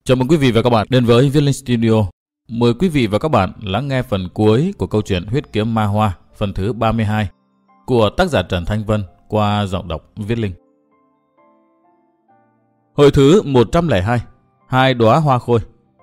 Chào mừng quý vị và các bạn đến với Viết Linh Studio. Mời quý vị và các bạn lắng nghe phần cuối của câu chuyện Huyết Kiếm Ma Hoa, phần thứ 32 của tác giả Trần Thanh Vân qua giọng đọc Viết Linh. Hồi thứ 102, hai đóa hoa khôi.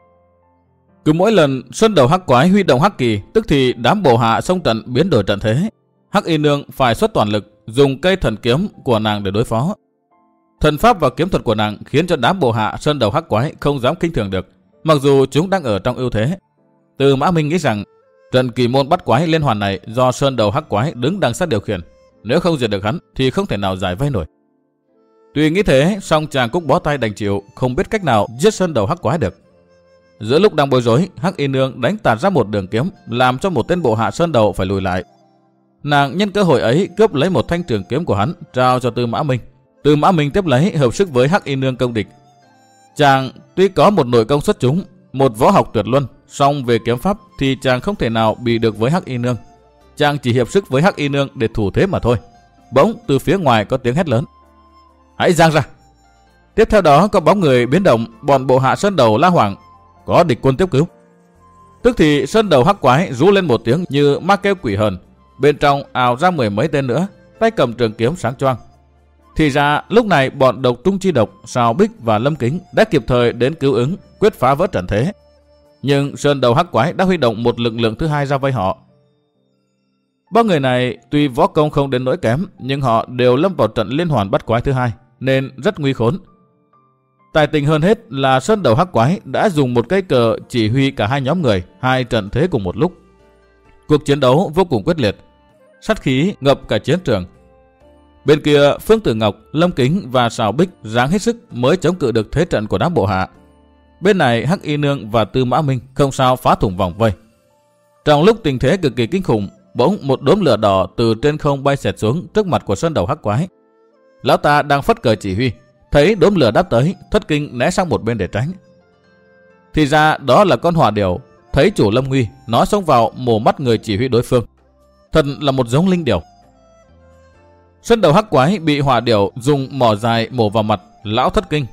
Cứ mỗi lần Sơn Đầu Hắc Quái huy động hắc kỳ, tức thì đám bộ hạ xông trận biến đổi trận thế. Hắc Y Nương phải xuất toàn lực dùng cây thần kiếm của nàng để đối phó. Thần pháp và kiếm thuật của nàng khiến cho đám bộ hạ Sơn Đầu Hắc Quái không dám khinh thường được, mặc dù chúng đang ở trong ưu thế. Từ Mã Minh nghĩ rằng trận kỳ môn bắt quái liên hoàn này do Sơn Đầu Hắc Quái đứng đằng sát điều khiển, nếu không diệt được hắn thì không thể nào giải vây nổi. Tuy nghĩ thế, song chàng cũng bó tay đành chịu, không biết cách nào giết Sơn Đầu Hắc Quái được. Giữa lúc đang bối rối, Hắc Y Nương đánh tạt ra một đường kiếm, làm cho một tên bộ hạ Sơn Đầu phải lùi lại. Nàng nhân cơ hội ấy cướp lấy một thanh trường kiếm của hắn, trao cho Tư Mã Minh. Tư Mã Minh tiếp lấy hợp sức với Hắc Y Nương công địch. Chàng tuy có một nội công xuất chúng, một võ học tuyệt luân, song về kiếm pháp thì chàng không thể nào bị được với Hắc Y Nương. Chàng chỉ hiệp sức với Hắc Y Nương để thủ thế mà thôi. Bỗng từ phía ngoài có tiếng hét lớn: "Hãy giang ra!" Tiếp theo đó có bóng người biến động, bọn bộ hạ Sơn Đầu la hoảng: "Có địch quân tiếp cứu!" Tức thì Sơn Đầu Hắc Quái rú lên một tiếng như ma kêu quỷ hờn, bên trong ào ra mười mấy tên nữa, tay cầm trường kiếm sáng choang. Thì ra lúc này bọn Độc Trung Chi Độc, Sào Bích và Lâm Kính đã kịp thời đến cứu ứng, quyết phá vỡ trận thế. Nhưng Sơn Đầu Hắc Quái đã huy động một lực lượng thứ hai ra vây họ. Ba người này tuy võ công không đến nỗi kém, nhưng họ đều lâm vào trận liên hoàn bắt quái thứ hai, nên rất nguy khốn. Tài tình hơn hết là Sơn Đầu Hắc Quái đã dùng một cây cờ chỉ huy cả hai nhóm người, hai trận thế cùng một lúc. Cuộc chiến đấu vô cùng quyết liệt, sát khí ngập cả chiến trường. Bên kia Phương Tử Ngọc, Lâm Kính và Sào Bích ráng hết sức mới chống cự được thế trận của đám bộ hạ. Bên này Hắc Y Nương và Tư Mã Minh không sao phá thủng vòng vây. Trong lúc tình thế cực kỳ kinh khủng, bỗng một đốm lửa đỏ từ trên không bay xẹt xuống trước mặt của Sơn Đầu Hắc Quái. Lão ta đang phất cờ chỉ huy, thấy đốm lửa đáp tới, thất kinh né sang một bên để tránh. Thì ra đó là con hỏa điểu, thấy chủ lâm nguy, nó xông vào mổ mắt người chỉ huy đối phương. Thật là một giống linh điểu. Sơn Đầu Hắc Quái bị hỏa điểu dùng mỏ dài mổ vào mặt, lão thất kinh.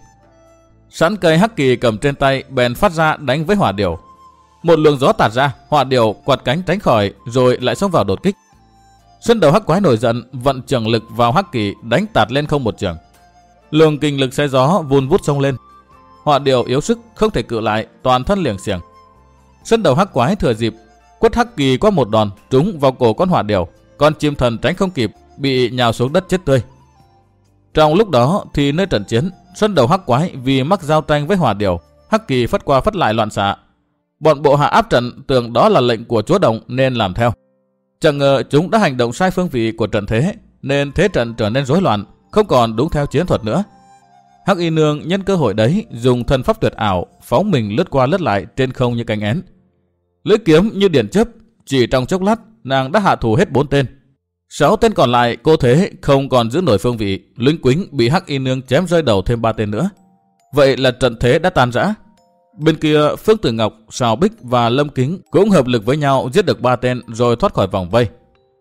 Sẵn cây hắc kỳ cầm trên tay bèn phát ra đánh với hỏa điểu. Một luồng gió tạt ra, hỏa điểu quạt cánh tránh khỏi rồi lại xông vào đột kích. Sơn Đầu Hắc Quái nổi giận, vận trường lực vào hắc kỳ đánh tạt lên không một trường. Luồng kinh lực xe gió vun vút xông lên. Hỏa điểu yếu sức không thể cự lại, toàn thân liềng xiềng. Sơn Đầu Hắc Quái thừa dịp quất hắc kỳ qua một đòn trúng vào cổ con hỏa điểu, con chim thần tránh không kịp, bị nhào xuống đất chết tươi. Trong lúc đó thì nơi trận chiến, Sơn Đầu Hắc Quái vì mắc giao tranh với hỏa điểu, hắc kỳ phất qua phất lại loạn xạ. Bọn bộ hạ áp trận tưởng đó là lệnh của chúa Đồng nên làm theo. Chẳng ngờ chúng đã hành động sai phương vị của trận thế, nên thế trận trở nên rối loạn, không còn đúng theo chiến thuật nữa. Hắc Y Nương nhân cơ hội đấy dùng thần pháp tuyệt ảo, phóng mình lướt qua lướt lại trên không như cánh én. Lưỡi kiếm như điện chớp, chỉ trong chốc lát nàng đã hạ thủ hết 4 tên. 6 tên còn lại cô thế không còn giữ nổi phương vị, lính quính bị Hắc Y Nương chém rơi đầu thêm 3 tên nữa. Vậy là trận thế đã tan rã. Bên kia Phương Tử Ngọc, Sào Bích và Lâm Kính cũng hợp lực với nhau giết được 3 tên rồi thoát khỏi vòng vây.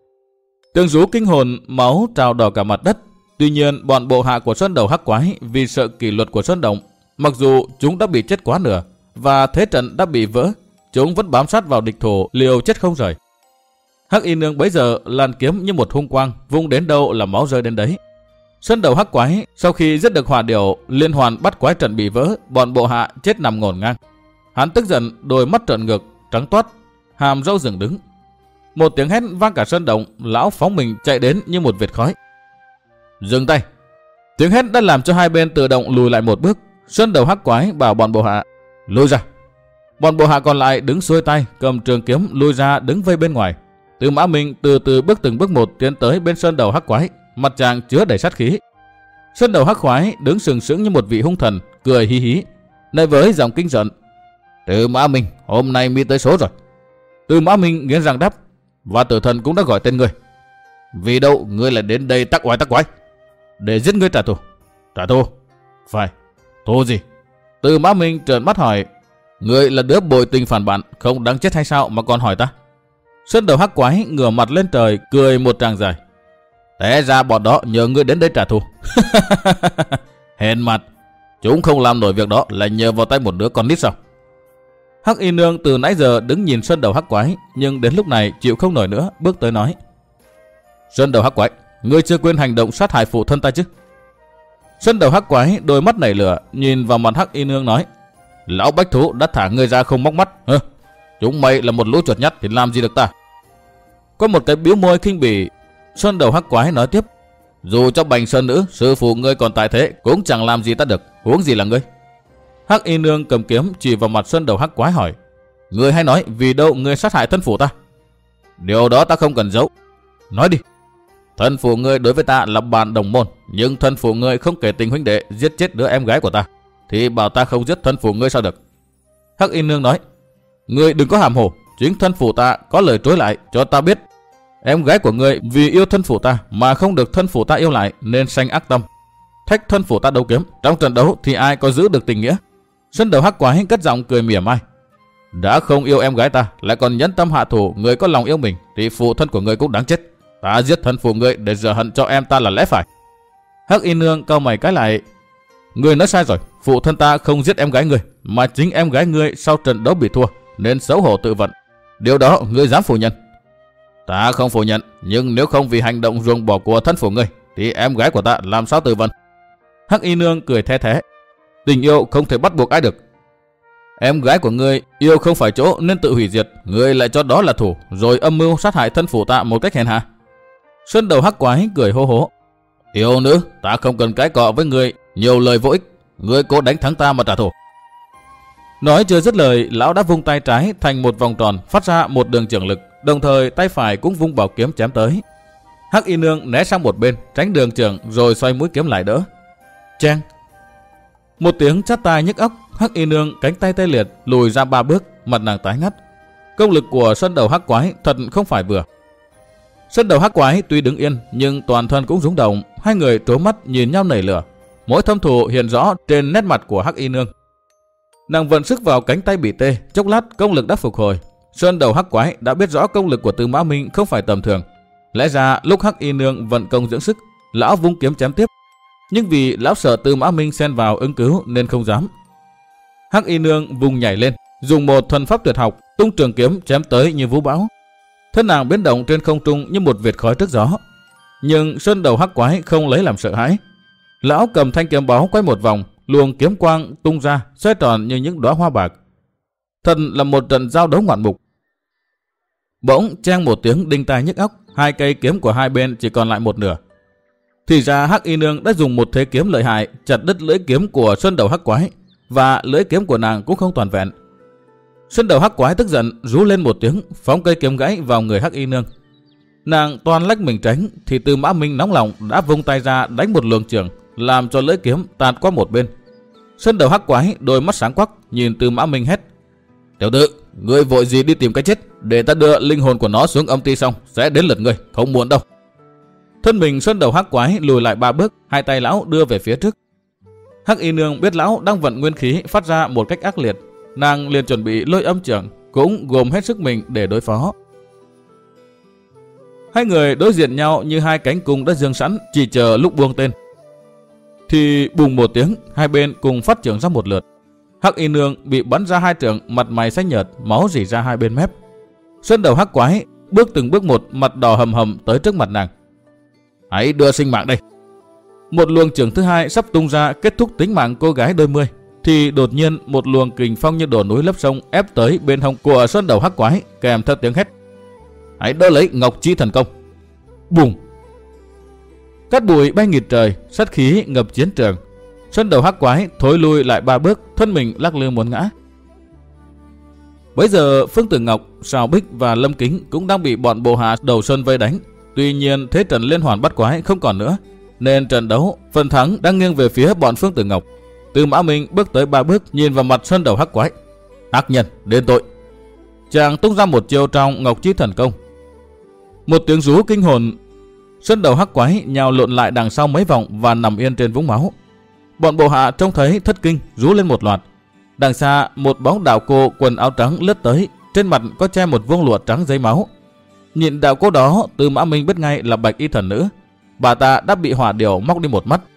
Tiếng rú kinh hồn, máu trào đỏ cả mặt đất. Tuy nhiên bọn bộ hạ của Sơn Đầu Hắc Quái vì sợ kỷ luật của Sơn Động, mặc dù chúng đã bị chết quá nửa và thế trận đã bị vỡ, chúng vẫn bám sát vào địch thủ liều chết không rời. Hắc Y Nương bấy giờ làn kiếm như một hung quang, vung đến đâu là máu rơi đến đấy. Sơn Đầu Hắc Quái sau khi giết được hỏa điểu, liên hoàn bắt quái trận bị vỡ, bọn bộ hạ chết nằm ngổn ngang. Hắn tức giận, đôi mắt trợn ngược, trắng toát, hàm râu dựng đứng. Một tiếng hét vang cả sơn động, lão phóng mình chạy đến như một vệt khói. Dừng tay! Tiếng hét đã làm cho hai bên tự động lùi lại một bước. Sơn Đầu Hắc Quái bảo bọn bộ hạ lùi ra. Bọn bộ hạ còn lại đứng xuôi tay, cầm trường kiếm lùi ra đứng vây bên ngoài. Tư Mã Minh từ từ bước từng bước một tiến tới bên Sơn Đầu Hắc Quái, mặt chàng chứa đầy sát khí. Sơn Đầu Hắc Quái đứng sừng sững như một vị hung thần, cười hí hí, nói với giọng kinh giận: Tư Mã Minh, hôm nay mi tới số rồi. Tư Mã Minh nghiến răng đáp: Và Tử Thần cũng đã gọi tên ngươi. Vì đâu ngươi lại đến đây tắc oai? Để giết ngươi trả thù. Trả thù? Phải. Thù gì? Tư Mã Minh trợn mắt hỏi: Ngươi là đứa bội tình phản bạn, không đáng chết hay sao mà còn hỏi ta? Sơn Đầu Hắc Quái ngửa mặt lên trời cười một tràng dài: Té ra bọn đó nhờ ngươi đến đây trả thù. Hèn mặt, Chúng không làm nổi việc đó là nhờ vào tay một đứa con nít sao? Hắc Y Nương từ nãy giờ đứng nhìn Sơn Đầu Hắc Quái, nhưng đến lúc này chịu không nổi nữa, bước tới nói: Sơn Đầu Hắc Quái, ngươi chưa quên hành động sát hại phụ thân ta chứ? Sơn Đầu Hắc Quái đôi mắt nảy lửa, nhìn vào mặt Hắc Y Nương nói: Lão bách thú đã thả ngươi ra không móc mắt. Chúng mày là một lũ chuột nhắt thì làm gì được ta? Có một cái bĩu môi khinh bỉ, Sơn Đầu Hắc Quái nói tiếp: Dù cho Bành Sơn Nữ, sư phụ ngươi còn tại thế cũng chẳng làm gì ta được, huống gì là ngươi. Hắc Y Nương cầm kiếm chỉ vào mặt Sơn Đầu Hắc Quái hỏi: Ngươi hay nói vì đâu ngươi sát hại thân phụ ta? Điều đó ta không cần giấu. Nói đi. Thân phụ ngươi đối với ta là bạn đồng môn, nhưng thân phụ ngươi không kể tình huynh đệ giết chết đứa em gái của ta, thì bảo ta không giết thân phụ ngươi sao được? Hắc Y Nương nói: Ngươi đừng có hàm hồ, chính thân phụ ta có lời trối lại cho ta biết. Em gái của ngươi vì yêu thân phụ ta mà không được thân phụ ta yêu lại nên sanh ác tâm, thách thân phụ ta đấu kiếm. Trong trận đấu thì ai có giữ được tình nghĩa? Sơn Đầu Hắc Quái cất giọng cười mỉa mai: Đã không yêu em gái ta lại còn nhẫn tâm hạ thủ người có lòng yêu mình thì phụ thân của ngươi cũng đáng chết. Ta giết thân phụ ngươi để rửa hận cho em ta là lẽ phải. Hắc Y Nương cau mày cái lại: Ngươi nói sai rồi, phụ thân ta không giết em gái ngươi, mà chính em gái ngươi sau trận đấu bị thua nên xấu hổ tự vận. Điều đó ngươi dám phủ nhận? Ta không phủ nhận, nhưng nếu không vì hành động ruồng bỏ của thân phụ ngươi thì em gái của ta làm sao tự vận? Hắc Y Nương cười the thế: Tình yêu không thể bắt buộc ai được. Em gái của ngươi yêu không phải chỗ nên tự hủy diệt, ngươi lại cho đó là thủ, rồi âm mưu sát hại thân phụ ta một cách hèn hạ. Sơn Đầu Hắc Quái cười hô hố: Yêu nữ, ta không cần cãi cọ với ngươi nhiều lời vô ích, ngươi cố đánh thắng ta mà trả thù. Nói chưa dứt lời, lão đã vung tay trái thành một vòng tròn phát ra một đường chưởng lực, đồng thời tay phải cũng vung bảo kiếm chém tới. Hắc Y Nương né sang một bên tránh đường chưởng rồi xoay mũi kiếm lại đỡ. Cheng! Một tiếng chát tai nhức óc, Hắc Y Nương cánh tay tê liệt lùi ra 3 bước, mặt nàng tái ngắt. Công lực của Sơn Đầu Hắc Quái thật không phải vừa. Sơn Đầu Hắc Quái tuy đứng yên nhưng toàn thân cũng rung động, hai người trố mắt nhìn nhau nảy lửa, mỗi thâm thù hiện rõ trên nét mặt của Hắc Y Nương. Nàng vận sức vào cánh tay bị tê, chốc lát công lực đã phục hồi. Sơn Đầu Hắc Quái đã biết rõ công lực của Tư Mã Minh không phải tầm thường. Lẽ ra lúc Hắc Y Nương vận công dưỡng sức, lão vung kiếm chém tiếp, nhưng vì lão sợ Tư Mã Minh xen vào ứng cứu nên không dám. Hắc Y Nương vùng nhảy lên, dùng một thần pháp tuyệt học tung trường kiếm chém tới như vũ bão. Thân nàng biến động trên không trung như một vệt khói trước gió. Nhưng Sơn Đầu Hắc Quái không lấy làm sợ hãi. Lão cầm thanh kiếm báu quay một vòng, luồng kiếm quang tung ra, xoay tròn như những đóa hoa bạc. Thật là một trận giao đấu ngoạn mục. Bỗng cheng một tiếng đinh tai nhức óc, hai cây kiếm của hai bên chỉ còn lại một nửa. Thì ra Hắc Y Nương đã dùng một thế kiếm lợi hại chặt đứt lưỡi kiếm của Sơn Đầu Hắc Quái, và lưỡi kiếm của nàng cũng không toàn vẹn. Sơn Đầu Hắc Quái tức giận rú lên một tiếng, phóng cây kiếm gãy vào người Hắc Y Nương. Nàng toan lách mình tránh thì Tư Mã Minh nóng lòng đã vung tay ra đánh một luồng chưởng, làm cho lưỡi kiếm tạt qua một bên. Sơn Đầu Hắc Quái đôi mắt sáng quắc nhìn Tư Mã Minh hét: Tiểu tử, ngươi vội gì đi tìm cái chết, để ta đưa linh hồn của nó xuống âm ti xong sẽ đến lượt ngươi, không muộn đâu. Thân mình Sơn Đầu Hắc Quái lùi lại 3 bước, hai tay lão đưa về phía trước. Hắc Y Nương biết lão đang vận nguyên khí phát ra một cách ác liệt, nàng liền chuẩn bị lôi âm chưởng, cũng gồm hết sức mình để đối phó. Hai người đối diện nhau như hai cánh cung đã giương sẵn, chỉ chờ lúc buông tên. Thì bùng một tiếng, hai bên cùng phát chưởng ra một lượt. Hắc Y Nương bị bắn ra 2 chưởng, mặt mày xanh nhợt, máu rỉ ra hai bên mép. Sơn Đầu Hắc Quái bước từng bước một, mặt đỏ hầm hầm tới trước mặt nàng. Hãy đưa sinh mạng đây. Một luồng chưởng thứ hai sắp tung ra kết thúc tính mạng cô gái đôi mươi, thì đột nhiên một luồng kình phong như đổ núi lấp sông ép tới bên hông của Sơn Đầu Hắc Quái, kèm theo tiếng hét: Hãy đỡ lấy Ngọc Chi Thần Công. Bùng! Cát bụi bay nghịt trời, sát khí ngập chiến trường. Sơn Đầu Hắc Quái thối lui lại 3 bước, thân mình lắc lư muốn ngã. Bấy giờ Phương Tử Ngọc, Sào Bích và Lâm Kính cũng đang bị bọn bộ hạ đầu sơn vây đánh. Tuy nhiên thế trận liên hoàn bắt quái không còn nữa, nên trận đấu phần thắng đang nghiêng về phía bọn Phương Tử Ngọc. Tư Mã Minh bước tới 3 bước, nhìn vào mặt Sơn Đầu Hắc Quái: Ác nhân, đền tội! Chàng tung ra một chiêu trong Ngọc Chi Thần Công. Một tiếng rú kinh hồn, Sơn Đầu Hắc Quái nhào lộn lại đằng sau mấy vòng và nằm yên trên vũng máu. Bọn bộ hạ trông thấy thất kinh, rú lên một loạt. Đằng xa một bóng đạo cô quần áo trắng lướt tới, trên mặt có che một vuông lụa trắng giấy máu. Nhìn đạo cô đó, Tư Mã Minh biết ngay là Bạch Y thần nữ. Bà ta đã bị hỏa điểu móc đi một mắt.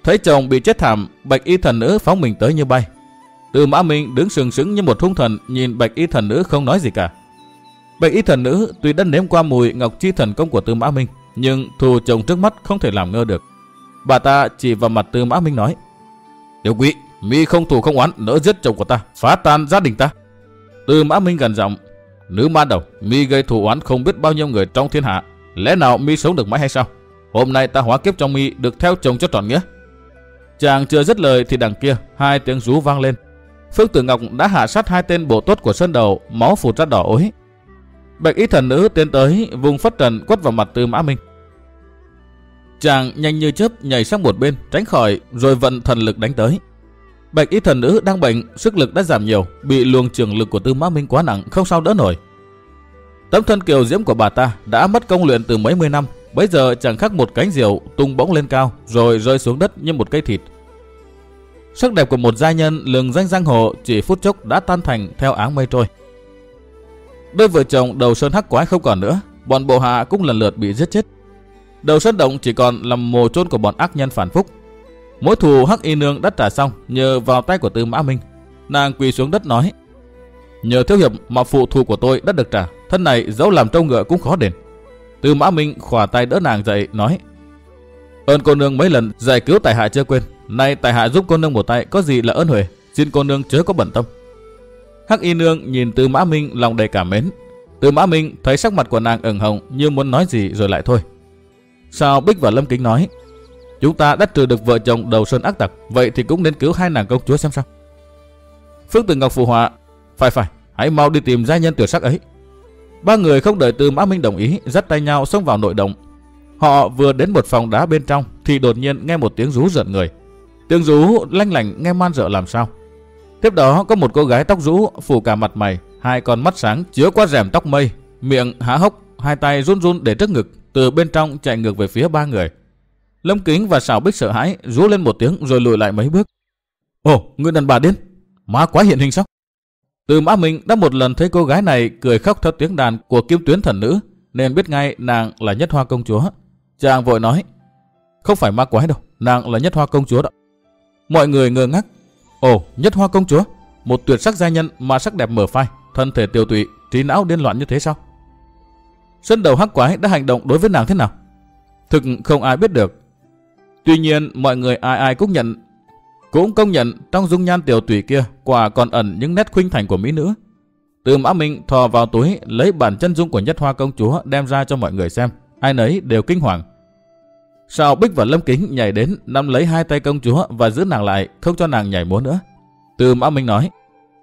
Thấy chồng bị chết thảm, bạch y thần nữ phóng mình tới như bay. Tư Mã Minh đứng sừng sững như một hung thần, nhìn bạch y thần nữ không nói gì cả. Bạch y thần nữ tuy đã nếm qua mùi ngọc chi thần công của Tư Mã Minh, nhưng thù chồng trước mắt không thể làm ngơ được. Bà ta chỉ vào mặt Tư Mã Minh nói: Tiểu quỷ, mi không thù không oán, nỡ giết chồng của ta, phá tan gia đình ta. Tư Mã Minh gần giọng: Nữ ma đầu, mi gây thù oán không biết bao nhiêu người trong thiên hạ, lẽ nào mi sống được mãi hay sao? Hôm nay ta hóa kiếp trong mi được theo chồng cho trọn nghĩa. Chàng chưa dứt lời thì đằng kia hai tiếng rú vang lên. Phương Tử Ngọc đã hạ sát hai tên bộ tốt của Sơn Đầu, máu phụt ra đỏ ối. Bạch y thần nữ tiến tới vùng phất trần quất vào mặt Tư Mã Minh. Chàng nhanh như chớp nhảy sang một bên tránh khỏi, rồi vận thần lực đánh tới. Bạch y thần nữ đang bệnh, sức lực đã giảm nhiều, bị luồng trường lực của Tư Mã Minh quá nặng, không sao đỡ nổi. Tấm thân kiều diễm của bà ta đã mất công luyện từ mấy mươi năm, bây giờ chẳng khác một cánh diều tung bỗng lên cao rồi rơi xuống đất như một cây thịt. Sắc đẹp của một giai nhân lừng danh giang hồ chỉ phút chốc đã tan thành theo áng mây trôi. Đôi vợ chồng Đầu Sơn Hắc Quái không còn nữa, bọn bộ hạ cũng lần lượt bị giết chết. Đầu Sơn Động chỉ còn làm mồ chôn của bọn ác nhân phản phúc. Mối thù Hắc Y Nương đã trả xong nhờ vào tay của Tư Mã Minh. Nàng quỳ xuống đất nói: Nhờ thiếu hiệp mà phụ thù của tôi đã được trả, thân này dẫu làm trâu ngựa cũng khó đền. Tư Mã Minh khỏa tay đỡ nàng dậy nói: Ơn cô nương mấy lần giải cứu tại hạ chưa quên, nay tại hạ giúp cô nương một tay có gì là ơn huệ, xin cô nương chớ có bận tâm. Hắc Y Nương nhìn Tư Mã Minh lòng đầy cảm mến. Tư Mã Minh thấy sắc mặt của nàng ửng hồng như muốn nói gì rồi lại thôi. Sao Bích và Lâm Kính nói: Chúng ta đã trừ được vợ chồng Đầu Sơn ác tặc, vậy thì cũng nên cứu hai nàng công chúa xem sao. Phương Tử Ngọc phụ họa: Phải, hãy mau đi tìm giai nhân tuyệt sắc ấy. Ba người không đợi Tư Mã Minh đồng ý, dắt tay nhau xông vào nội động. Họ vừa đến một phòng đá bên trong thì đột nhiên nghe một tiếng rú rợn người. Tiếng rú lanh lảnh nghe man rợ làm sao. Tiếp đó có một cô gái tóc rũ phủ cả mặt mày, hai con mắt sáng chiếu qua rèm tóc mây, miệng há hốc, hai tay run run để trước ngực, từ bên trong chạy ngược về phía ba người. Lâm Kính và Sào Bích sợ hãi rú lên một tiếng rồi lùi lại mấy bước. Ồ, người đàn bà điên, ma quái hiện hình sao? Tư Mã Minh đã một lần thấy cô gái này cười khóc theo tiếng đàn của Kim Tuyến thần nữ, nên biết ngay nàng là Nhất Hoa công chúa. Chàng vội nói: Không phải ma quái đâu, nàng là Nhất Hoa công chúa đó. Mọi người ngơ ngác. Ồ, Nhất Hoa công chúa, một tuyệt sắc giai nhân mà sắc đẹp mở phai, thân thể tiêu tụy, trí não điên loạn như thế sao? Sơn Đầu Hắc Quái đã hành động đối với nàng thế nào? Thực không ai biết được. Tuy nhiên mọi người ai cũng công nhận trong dung nhan tiểu tụy kia quả còn ẩn những nét khuynh thành của mỹ nữ. Tư Mã Minh thò vào túi lấy bản chân dung của Nhất Hoa công chúa đem ra cho mọi người xem, ai nấy đều kinh hoàng. Sào Bích và Lâm Kính nhảy đến nắm lấy hai tay công chúa và giữ nàng lại, không cho nàng nhảy múa nữa. Tư Mã Minh nói: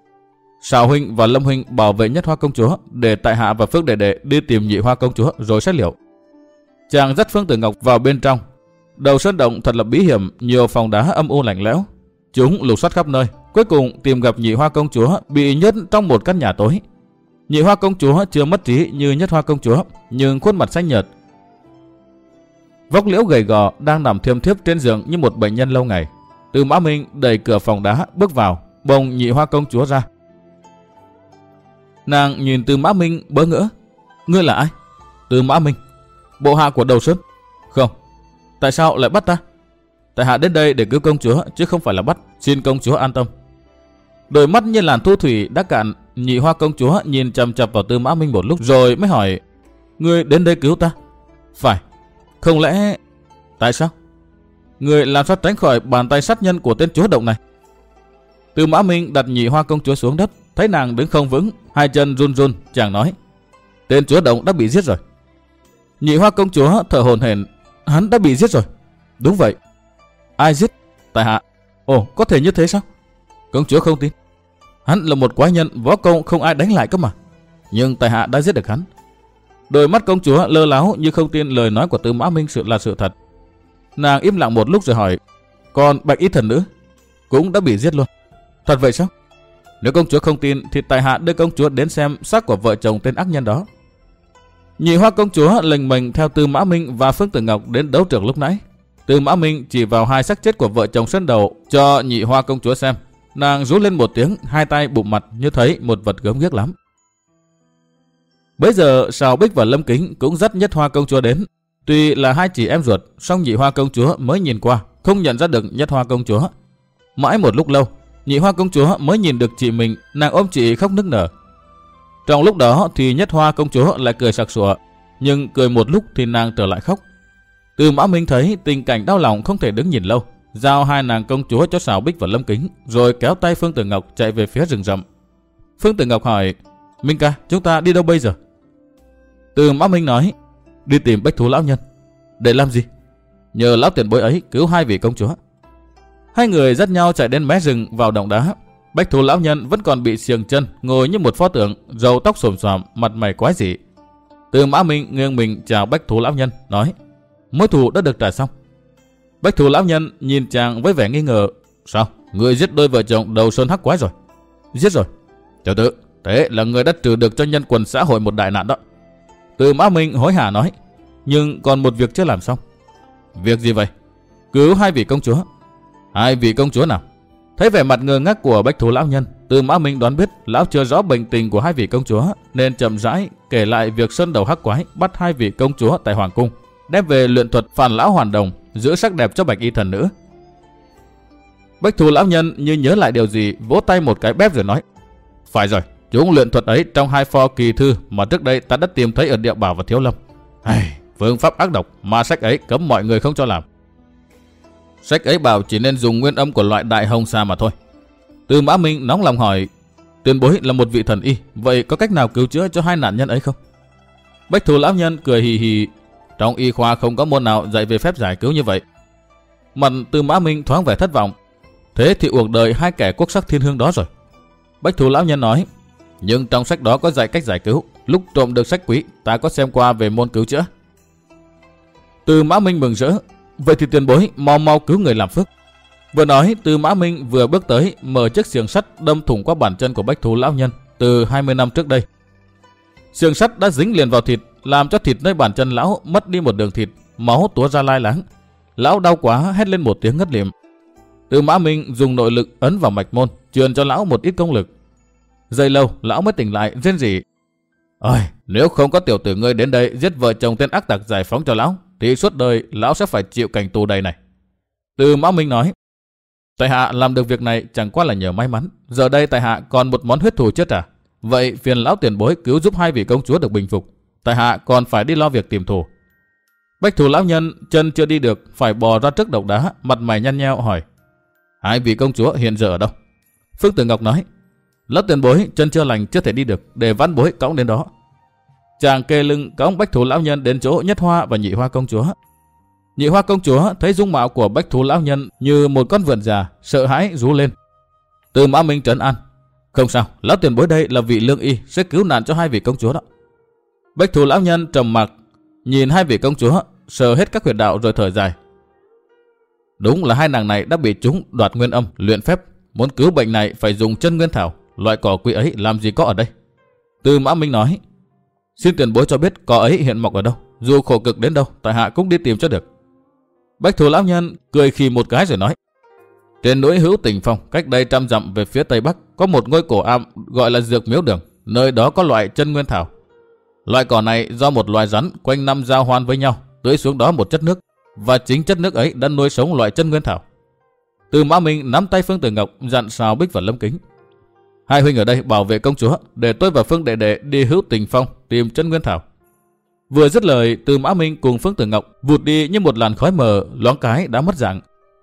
Sào huynh và Lâm huynh bảo vệ Nhất Hoa công chúa, để tại hạ và Phước đệ đệ đi tìm Nhị Hoa công chúa rồi xét liệu. Chàng dắt Phương Tử Ngọc vào bên trong. Đầu sơn động thật là bí hiểm, nhiều phòng đá âm u lạnh lẽo. Chúng lục soát khắp nơi, cuối cùng tìm gặp Nhị Hoa công chúa bị nhốt trong một căn nhà tối. Nhị Hoa công chúa chưa mất trí như Nhất Hoa công chúa, nhưng khuôn mặt xanh nhợt, vóc liễu gầy gò, đang nằm thiêm thiếp trên giường như một bệnh nhân lâu ngày. Tư Mã Minh đẩy cửa phòng đá bước vào, bồng Nhị Hoa công chúa ra. Nàng nhìn Tư Mã Minh bỡ ngỡ. Ngươi là ai? Tư Mã Minh: Bộ hạ của Đầu Sơn. Không. Tại sao lại bắt ta? Tại hạ đến đây để cứu công chúa chứ không phải là bắt, xin công chúa an tâm. Đôi mắt như làn thu thủy đã cạn. Nhị Hoa công chúa nhìn chằm chằm vào Tư Mã Minh một lúc rồi mới hỏi: Ngươi đến đây cứu ta? Phải. Không lẽ... Tại sao? Ngươi làm sao tránh khỏi bàn tay sát nhân của tên chúa động này? Tư Mã Minh đặt Nhị Hoa công chúa xuống đất, thấy nàng đứng không vững, hai chân run run, chàng nói: Tên chúa động đã bị giết rồi. Nhị Hoa công chúa thở hổn hển: Hắn đã bị giết rồi. Đúng vậy. Ai giết? Tại hạ. Ồ, có thể như thế sao? Công chúa không tin. Hắn là một quái nhân, võ công không ai đánh lại cơ mà. Nhưng tại hạ đã giết được hắn. Đôi mắt công chúa lơ láo như không tin lời nói của Tư Mã Minh là sự thật. Nàng im lặng một lúc rồi hỏi: Còn Bạch Y thần nữ cũng đã bị giết luôn. Thật vậy sao? Nếu công chúa không tin thì tại hạ đưa công chúa đến xem xác của vợ chồng tên ác nhân đó. Nhị Hoa công chúa lệnh mình theo Tư Mã Minh và Phương Tử Ngọc đến đấu trường lúc nãy. Tư Mã Minh chỉ vào hai xác chết của vợ chồng Sơn Đầu cho Nhị Hoa công chúa xem. Nàng rú lên một tiếng, hai tay bụm mặt như thấy một vật gớm ghiếc lắm. Bấy giờ Sào Bích và Lâm Kính cũng dắt Nhất Hoa công chúa đến. Tuy là hai chị em ruột, song Nhị Hoa công chúa mới nhìn qua không nhận ra được Nhất Hoa công chúa. Mãi một lúc lâu, Nhị Hoa công chúa mới nhìn được chị mình, nàng ôm chị khóc nức nở. Trong lúc đó thì Nhất Hoa công chúa lại cười sặc sụa, nhưng cười một lúc thì nàng trở lại khóc. Từ Mã Minh thấy tình cảnh đau lòng không thể đứng nhìn lâu, giao hai nàng công chúa cho Sào Bích và Lâm Kính, rồi kéo tay Phương Tử Ngọc chạy về phía rừng rậm. Phương Tử Ngọc hỏi: Minh ca, chúng ta đi đâu bây giờ? Từ Mã Minh nói: Đi tìm Bách Thú lão nhân. Để làm gì? Nhờ lão tiền bối ấy cứu hai vị công chúa. Hai người dắt nhau chạy đến mé rừng vào động đá. Bách Thú lão nhân vẫn còn bị xiềng chân, ngồi như một pho tượng, râu tóc xồm xoàm, mặt mày quái dị. Từ Mã Minh nghiêng mình chào Bách Thú lão nhân, nói: Mối thù đã được trả xong. Bách Thú lão nhân nhìn chàng với vẻ nghi ngờ: Sao, người giết đôi vợ chồng đầu sơn hắc quái rồi? Giết rồi. Tiểu tử, thế là người đã trừ được cho nhân quần xã hội một đại nạn đó. Từ Mã Minh hối hả nói: Nhưng còn một việc chưa làm xong. Việc gì vậy? Cứu hai vị công chúa. Hai vị công chúa nào? Thấy vẻ mặt ngơ ngác của Bách Thú lão nhân, Từ Mã Minh đoán biết lão chưa rõ bệnh tình của hai vị công chúa, nên chậm rãi kể lại việc sơn đầu hắc quái bắt hai vị công chúa tại hoàng cung, đem về luyện thuật phản lão hoàn đồng, giữ sắc đẹp cho Bạch Y thần nữ. Bách Thú lão nhân như nhớ lại điều gì, vỗ tay một cái bép rồi nói: Phải rồi, chúng luyện thuật ấy trong hai pho kỳ thư mà trước đây ta đã tìm thấy ở Địa Bảo và Thiếu Lâm. Phương pháp ác độc mà sách ấy cấm mọi người không cho làm. Sách ấy bảo chỉ nên dùng nguyên âm của loại đại hồng sa mà thôi. Từ Mã Minh nóng lòng hỏi: Tiền bối là một vị thần y, vậy có cách nào cứu chữa cho hai nạn nhân ấy không? Bách Thú lão nhân cười hì hì: Trong y khoa không có môn nào dạy về phép giải cứu như vậy. Mặt Từ Mã Minh thoáng vẻ thất vọng. Thế thì uổng đời hai kẻ quốc sắc thiên hương đó rồi. Bách Thú lão nhân nói: Nhưng trong sách đó có dạy cách giải cứu. Lúc trộm được sách quý, ta có xem qua về môn cứu chữa. Từ Mã Minh mừng rỡ: Vậy thì tiền bối mau cứu người làm phước. Vừa nói, Từ Mã Minh vừa bước tới, mở chiếc xiềng sắt đâm thủng qua bàn chân của Bách Thú lão nhân từ 20 năm trước đây. Xiềng sắt đã dính liền vào thịt, làm cho thịt nơi bàn chân lão mất đi một đường thịt, máu túa ra lai láng. Lão đau quá hét lên một tiếng ngất lịm. Từ Mã Minh dùng nội lực ấn vào mạch môn, truyền cho lão một ít công lực. Giây lâu, lão mới tỉnh lại, rên rỉ: Ôi, nếu không có tiểu tử ngươi đến đây giết vợ chồng tên ác tặc giải phóng cho lão, thì suốt đời lão sẽ phải chịu cảnh tù đầy này. Từ Mã Minh nói: Tại hạ làm được việc này chẳng qua là nhờ may mắn. Giờ đây tại hạ còn một món huyết thù chưa trả. Vậy phiền lão tiền bối cứu giúp hai vị công chúa được bình phục. Tại hạ còn phải đi lo việc tìm thù. Bách Thú lão nhân chân chưa đi được, phải bò ra trước động đá, mặt mày nhăn nheo hỏi: Hai vị công chúa hiện giờ ở đâu? Phương Tử Ngọc nói: Lão tiền bối chân chưa lành chưa thể đi được, để văn bối cõng đến đó. Chàng kê lưng cõng Bách Thú lão nhân đến chỗ Nhất Hoa và Nhị Hoa công chúa. Nhị Hoa công chúa thấy dung mạo của Bách Thú lão nhân như một con vượn già, sợ hãi rú lên. Từ Mã Minh trấn an: Không sao, lão tiền bối đây là vị lương y, sẽ cứu nạn cho hai vị công chúa đó. Bách Thú lão nhân trầm mặc nhìn hai vị công chúa, sờ hết các huyệt đạo rồi thở dài. Đúng là hai nàng này đã bị chúng đoạt nguyên âm luyện phép, muốn cứu bệnh này phải dùng chân nguyên thảo, loại cỏ quý ấy làm gì có ở đây. Từ Mã Minh nói: Xin tiền bối cho biết cỏ ấy hiện mọc ở đâu, dù khổ cực đến đâu tại hạ cũng đi tìm cho được. Bách Thú lão nhân cười khì một cái rồi nói: Trên núi Hữu Tình Phong, cách đây 100 dặm về phía tây bắc, có một ngôi cổ am gọi là Dược Miếu Đường, nơi đó có loại chân nguyên thảo. Loại cỏ này do một loài rắn quanh năm giao hoan với nhau, tưới xuống đó một chất nước, và chính chất nước ấy đã nuôi sống loại chân nguyên thảo. Từ Mã Minh nắm tay Phương Tử Ngọc dặn Sào Bích và Lâm Kính: Hai huynh ở đây bảo vệ công chúa, để tôi và Phương đệ đệ đi Hữu Tình Phong tìm chân nguyên thảo. Vừa dứt lời, Từ Mã Minh cùng Phương Tử Ngọc vụt đi như một làn khói mờ, loáng cái đã mất dạng.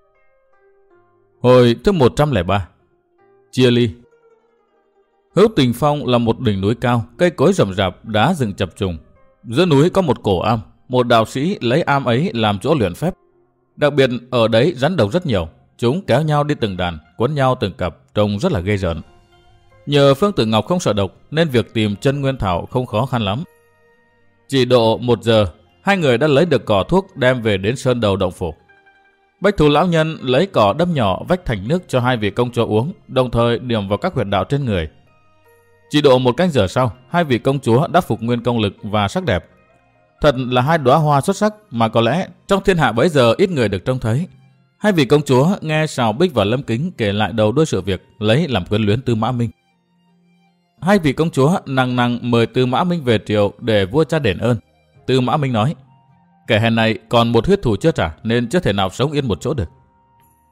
Hồi thứ 103. Chia ly. Hữu Tình Phong là một đỉnh núi cao, cây cối rậm rạp, đá rừng chập trùng. Giữa núi có một cổ am, một đạo sĩ lấy am ấy làm chỗ luyện phép. Đặc biệt ở đấy rắn độc rất nhiều, chúng kéo nhau đi từng đàn, quấn nhau từng cặp, trông rất là ghê rợn. Nhờ Phương Tử Ngọc không sợ độc nên việc tìm chân nguyên thảo không khó khăn lắm. Chỉ độ 1 giờ, hai người đã lấy được cỏ thuốc đem về đến sơn đầu động phủ. Bách Thú lão nhân lấy cỏ đâm nhỏ vách thành nước cho hai vị công chúa uống, đồng thời điểm vào các huyệt đạo trên người. Chỉ độ 1 canh giờ sau, hai vị công chúa đã phục nguyên công lực và sắc đẹp. Thật là hai đóa hoa xuất sắc mà có lẽ trong thiên hạ bấy giờ ít người được trông thấy. Hai vị công chúa nghe Sào Bích và Lâm Kính kể lại đầu đuôi sự việc, lấy làm quyến luyến Tư Mã Minh. Hai vị công chúa nằng mời Tư Mã Minh về triều để vua cha đền ơn. Tư Mã Minh nói: Kẻ hèn này còn một huyết thù chưa trả nên chưa thể nào sống yên một chỗ được.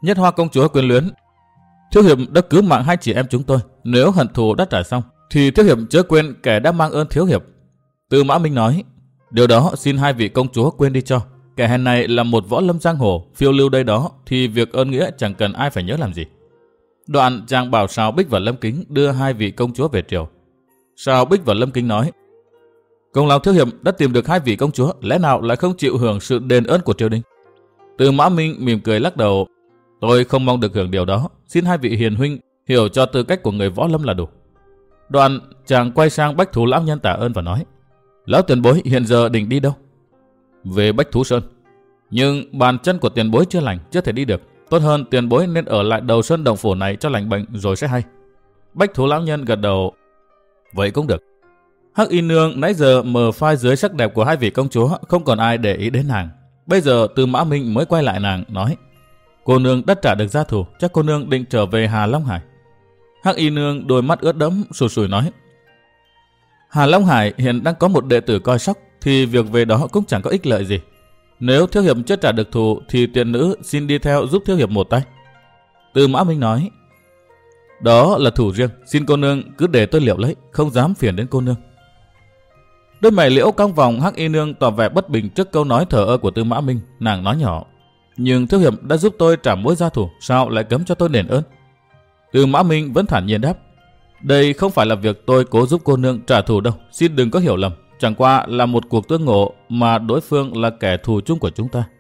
Nhất Hoa công chúa quyến luyến, thiếu hiệp đã cứu mạng hai chị em chúng tôi. Nếu hận thù đã trả xong, thì thiếu hiệp chớ quên kẻ đã mang ơn thiếu hiệp. Tư Mã Minh nói, điều đó xin hai vị công chúa quên đi cho. Kẻ hèn này là một võ lâm giang hồ, phiêu lưu đây đó, thì việc ơn nghĩa chẳng cần ai phải nhớ làm gì. Đoạn chàng bảo Sào Bích và Lâm Kính đưa hai vị công chúa về triều. Sào Bích và Lâm Kính nói, công lao thiếu hiệp đã tìm được hai vị công chúa, lẽ nào lại không chịu hưởng sự đền ơn của triều đình? Tư Mã Minh mỉm cười lắc đầu, tôi không mong được hưởng điều đó, xin hai vị hiền huynh hiểu cho tư cách của người võ lâm là đủ. Đoạn chàng quay sang Bách Thú lão nhân tạ ơn và nói, lão tiền bối hiện giờ định đi đâu? Về Bách Thú Sơn, nhưng bàn chân của tiền bối chưa lành, chưa thể đi được. Tốt hơn tiền bối nên ở lại đầu sơn động phủ này cho lành bệnh rồi sẽ hay. Bách Thú lão nhân gật đầu, vậy cũng được. Hắc Y nương nãy giờ mờ phai dưới sắc đẹp của hai vị công chúa, không còn ai để ý đến nàng. Bây giờ Tư Mã Minh mới quay lại nàng nói, cô nương đã trả được gia thù, chắc cô nương định trở về Hà Long Hải. Hắc Y nương đôi mắt ướt đẫm sùi sùi nói, Hà Long Hải hiện đang có một đệ tử coi sóc, thì việc về đó cũng chẳng có ích lợi gì. Nếu thiếu hiệp chưa trả được thù thì tiện nữ xin đi theo giúp thiếu hiệp một tay. Tư Mã Minh nói, đó là thủ riêng, xin cô nương cứ để tôi liệu lấy, không dám phiền đến cô nương. Đôi mày liễu cong vòng, Hắc Y nương tỏ vẻ bất bình trước câu nói thờ ơ của Tư Mã Minh. Nàng nói nhỏ, nhưng thiếu hiệp đã giúp tôi trả mối gia thù, sao lại cấm cho tôi đền ơn? Tư Mã Minh vẫn thản nhiên đáp, đây không phải là việc tôi cố giúp cô nương trả thù đâu, xin đừng có hiểu lầm. Chẳng qua là một cuộc tương ngộ mà đối phương là kẻ thù chung của chúng ta.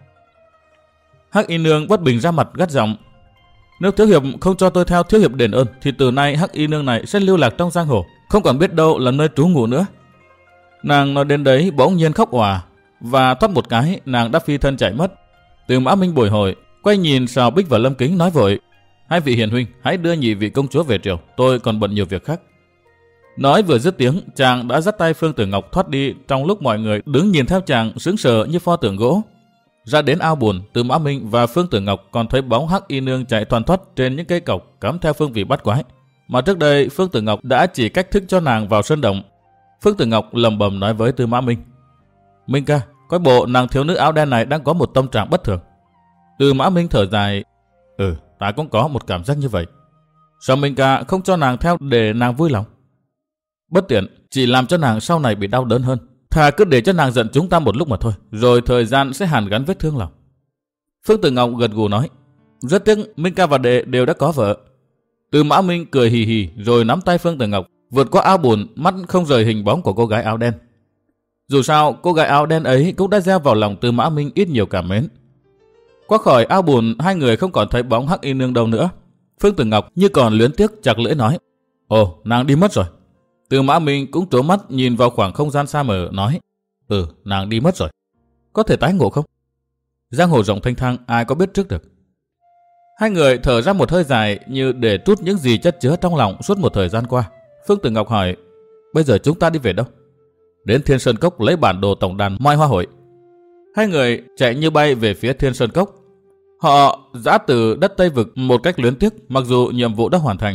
Hắc Y nương bất bình ra mặt gắt giọng, nếu thiếu hiệp không cho tôi theo thiếu hiệp đền ơn, thì từ nay Hắc Y nương này sẽ lưu lạc trong giang hồ, không còn biết đâu là nơi trú ngụ nữa. Nàng nói đến đấy bỗng nhiên khóc òa, và thoát một cái nàng đã phi thân chạy mất. Tư Mã Minh bồi hồi, quay nhìn Sào Bích và Lâm Kính nói vội, hai vị hiền huynh hãy đưa nhị vị công chúa về triều, tôi còn bận nhiều việc khác. Nói vừa dứt tiếng, chàng đã dắt tay Phương Tử Ngọc thoát đi, trong lúc mọi người đứng nhìn theo chàng sững sờ như pho tượng gỗ. Ra đến ao bùn, Tư Mã Minh và Phương Tử Ngọc còn thấy bóng Hắc Y nương chạy thoăn thoắt trên những cây cọc cắm theo phương vị bắt quái, mà trước đây Phương Tử Ngọc đã chỉ cách thức cho nàng vào sơn động. Phương Tử Ngọc lẩm bẩm nói với Tư Mã Minh, Minh ca, coi bộ nàng thiếu nữ áo đen này đang có một tâm trạng bất thường. Tư Mã Minh thở dài, ta cũng có một cảm giác như vậy. Sao Minh ca không cho nàng theo để nàng vui lòng? Bất tiện, chỉ làm cho nàng sau này bị đau đớn hơn. Thà cứ để cho nàng giận chúng ta một lúc mà thôi, rồi thời gian sẽ hàn gắn vết thương lòng. Phương Tử Ngọc gật gù nói, rất tiếc Minh ca và đệ đều đã có vợ. Tư Mã Minh cười hì hì rồi nắm tay Phương Tử Ngọc vượt qua ao bùn, mắt không rời hình bóng của cô gái áo đen. Dù sao cô gái áo đen ấy cũng đã gieo vào lòng Tư Mã Minh ít nhiều cảm mến. Qua khỏi ao bùn, hai người không còn thấy bóng Hắc Y nương đâu nữa. Phương Tử Ngọc như còn luyến tiếc chặt lưỡi nói, ồ, nàng đi mất rồi. Tư Mã Minh cũng trố mắt nhìn vào khoảng không gian xa mờ nói, nàng đi mất rồi. Có thể tái ngộ không? Giang hồ rộng thanh thang, ai có biết trước được. Hai người thở ra một hơi dài như để trút những gì chất chứa trong lòng suốt một thời gian qua. Phương Tử Ngọc hỏi, bây giờ chúng ta đi về đâu? Đến Thiên Sơn Cốc lấy bản đồ tổng đàn Mai Hoa Hội. Hai người chạy như bay về phía Thiên Sơn Cốc. Họ giã từ đất Tây Vực một cách luyến tiếc, mặc dù nhiệm vụ đã hoàn thành.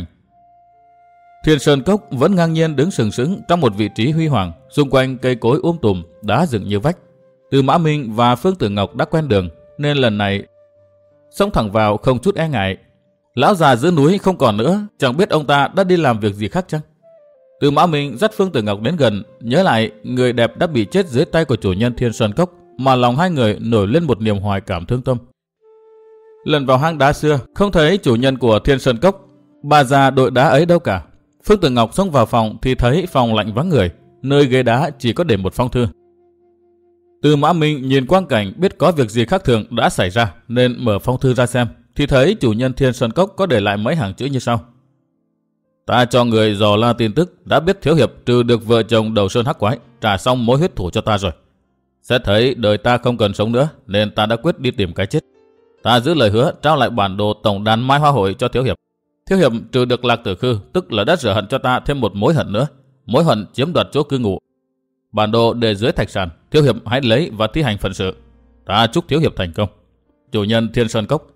Thiên Sơn Cốc vẫn ngang nhiên đứng sừng sững trong một vị trí huy hoàng, xung quanh cây cối tùm, đá dựng như vách. Tư Mã Minh và Phương Tử Ngọc đã quen đường, nên lần này xông thẳng vào không chút e ngại. Lão già giữa núi không còn nữa, chẳng biết ông ta đã đi làm việc gì khác chăng? Tư Mã Minh dắt Phương Tử Ngọc đến gần, nhớ lại người đẹp đã bị chết dưới tay của chủ nhân Thiên Sơn Cốc, mà lòng hai người nổi lên một niềm hoài cảm thương tâm. Lần vào hang đá xưa, không thấy chủ nhân của Thiên Sơn Cốc, bà già đội đá ấy đâu cả. Phương Tử Ngọc xông vào phòng thì thấy phòng lạnh vắng người, nơi ghế đá chỉ có để một phong thư. Tư Mã Minh nhìn quang cảnh biết có việc gì khác thường đã xảy ra, nên mở phong thư ra xem, thì thấy chủ nhân Thiên Sơn Cốc có để lại mấy hàng chữ như sau: Ta cho người dò la tin tức, đã biết thiếu hiệp trừ được vợ chồng Đầu Sơn Hắc Quái, trả xong mối huyết thủ cho ta rồi. Sẽ thấy đời ta không cần sống nữa, nên ta đã quyết đi tìm cái chết. Ta giữ lời hứa trao lại bản đồ tổng đàn Mai Hoa Hội cho thiếu hiệp. Thiếu hiệp trừ được Lạc Tử Khư, tức là đã rửa hận cho ta thêm một mối hận nữa, mối hận chiếm đoạt chỗ cư ngụ. Bản đồ để dưới thạch sàn, thiếu hiệp hãy lấy và thi hành phận sự. Ta chúc thiếu hiệp thành công. Chủ nhân Thiên Sơn Cốc.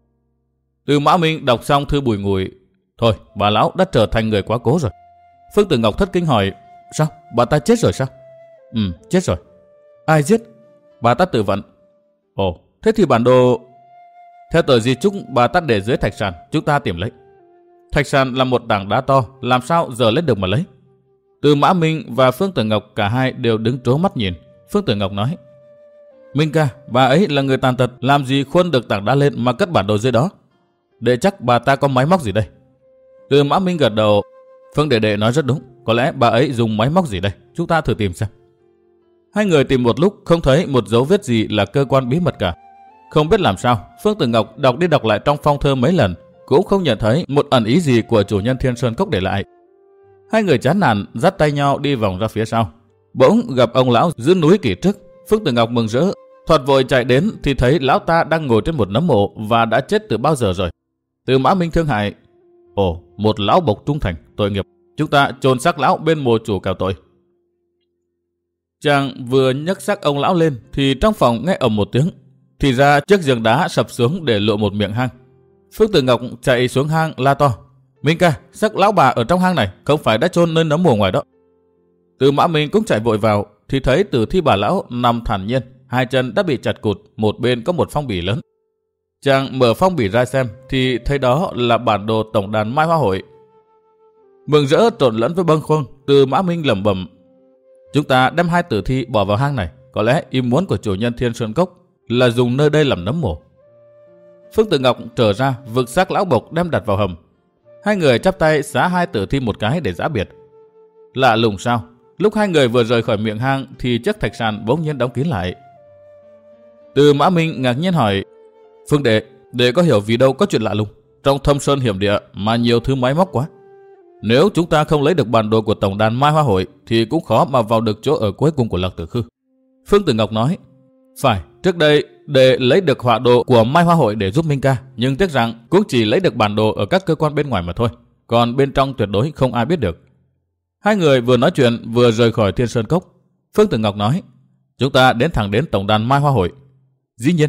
Tư Mã Minh đọc xong thư bùi ngùi. Thôi, bà lão đã trở thành người quá cố rồi. Phương Tử Ngọc thất kinh hỏi: Sao? Bà ta chết rồi sao? Chết rồi. Ai giết? Bà ta tự vận. Ồ, thế thì bản đồ... Theo tờ di chúc bà ta để dưới thạch sàn, chúng ta tìm lấy. Thạch sàn là một tảng đá to, làm sao giờ lấy được mà lấy. Từ Mã Minh và Phương Tử Ngọc cả hai đều đứng trố mắt nhìn. Phương Tử Ngọc nói: Minh ca, bà ấy là người tàn tật, làm gì khuân được tảng đá lên mà cất bản đồ dưới đó. Đệ chắc bà ta có máy móc gì đây? Từ Mã Minh gật đầu. Phương đệ đệ nói rất đúng, có lẽ bà ấy dùng máy móc gì đây, chúng ta thử tìm xem. Hai người tìm một lúc không thấy một dấu vết gì là cơ quan bí mật cả. Không biết làm sao, Phương Tử Ngọc đọc đi đọc lại trong phong thơ mấy lần, cũng không nhận thấy một ẩn ý gì của chủ nhân Thiên Sơn Cốc để lại. Hai người chán nản dắt tay nhau đi vòng ra phía sau. Bỗng gặp ông lão giữa núi Kỳ Trức. Phương Tử Ngọc mừng rỡ, thoạt vội chạy đến thì thấy lão ta đang ngồi trên một nấm mộ và đã chết từ bao giờ rồi. Từ Mã Minh thương hại: Ồ, một lão bộc trung thành, tội nghiệp. Chúng ta chôn xác lão bên mộ chủ cào tội. Chàng vừa nhấc xác ông lão lên thì trong phòng nghe ầm một tiếng. Thì ra chiếc giường đá sập xuống để lộ một miệng hang. Phương Tử Ngọc chạy xuống hang la to: Minh ca, xác lão bà ở trong hang này, không phải đã chôn nơi nấm mồ ngoài đó. Từ Mã Minh cũng chạy vội vào thì thấy tử thi bà lão nằm thản nhiên, hai chân đã bị chặt cụt, một bên có một phong bì lớn. Chàng mở phong bì ra xem thì thấy đó là bản đồ tổng đàn Mai Hoa Hội. Mừng rỡ trộn lẫn với bâng khuâng, Từ Mã Minh lẩm bẩm: Chúng ta đem hai tử thi bỏ vào hang này, có lẽ ý muốn của chủ nhân Thiên Sơn Cốc là dùng nơi đây làm nấm mồ. Phương Tử Ngọc trở ra vực xác lão bộc đem đặt vào hầm. Hai người chắp tay xá hai tử thi một cái để giã biệt. Lạ lùng sao, lúc hai người vừa rời khỏi miệng hang thì chiếc thạch sàn bỗng nhiên đóng kín lại. Từ Mã Minh ngạc nhiên hỏi: Phương đệ có hiểu vì đâu có chuyện lạ lùng? Trong thâm sơn hiểm địa mà nhiều thứ máy móc quá. Nếu chúng ta không lấy được bản đồ của tổng đàn Mai Hoa Hội thì cũng khó mà vào được chỗ ở cuối cùng của Lạc Tử Khư. Phương Tử Ngọc nói: Phải, trước đây để lấy được họa đồ của Mai Hoa Hội để giúp Minh ca, nhưng tiếc rằng cũng chỉ lấy được bản đồ ở các cơ quan bên ngoài mà thôi, còn bên trong tuyệt đối không ai biết được. Hai người vừa nói chuyện vừa rời khỏi Thiên Sơn Cốc. Phương Tử Ngọc nói: Chúng ta thẳng đến tổng đàn Mai Hoa Hội. Dĩ nhiên.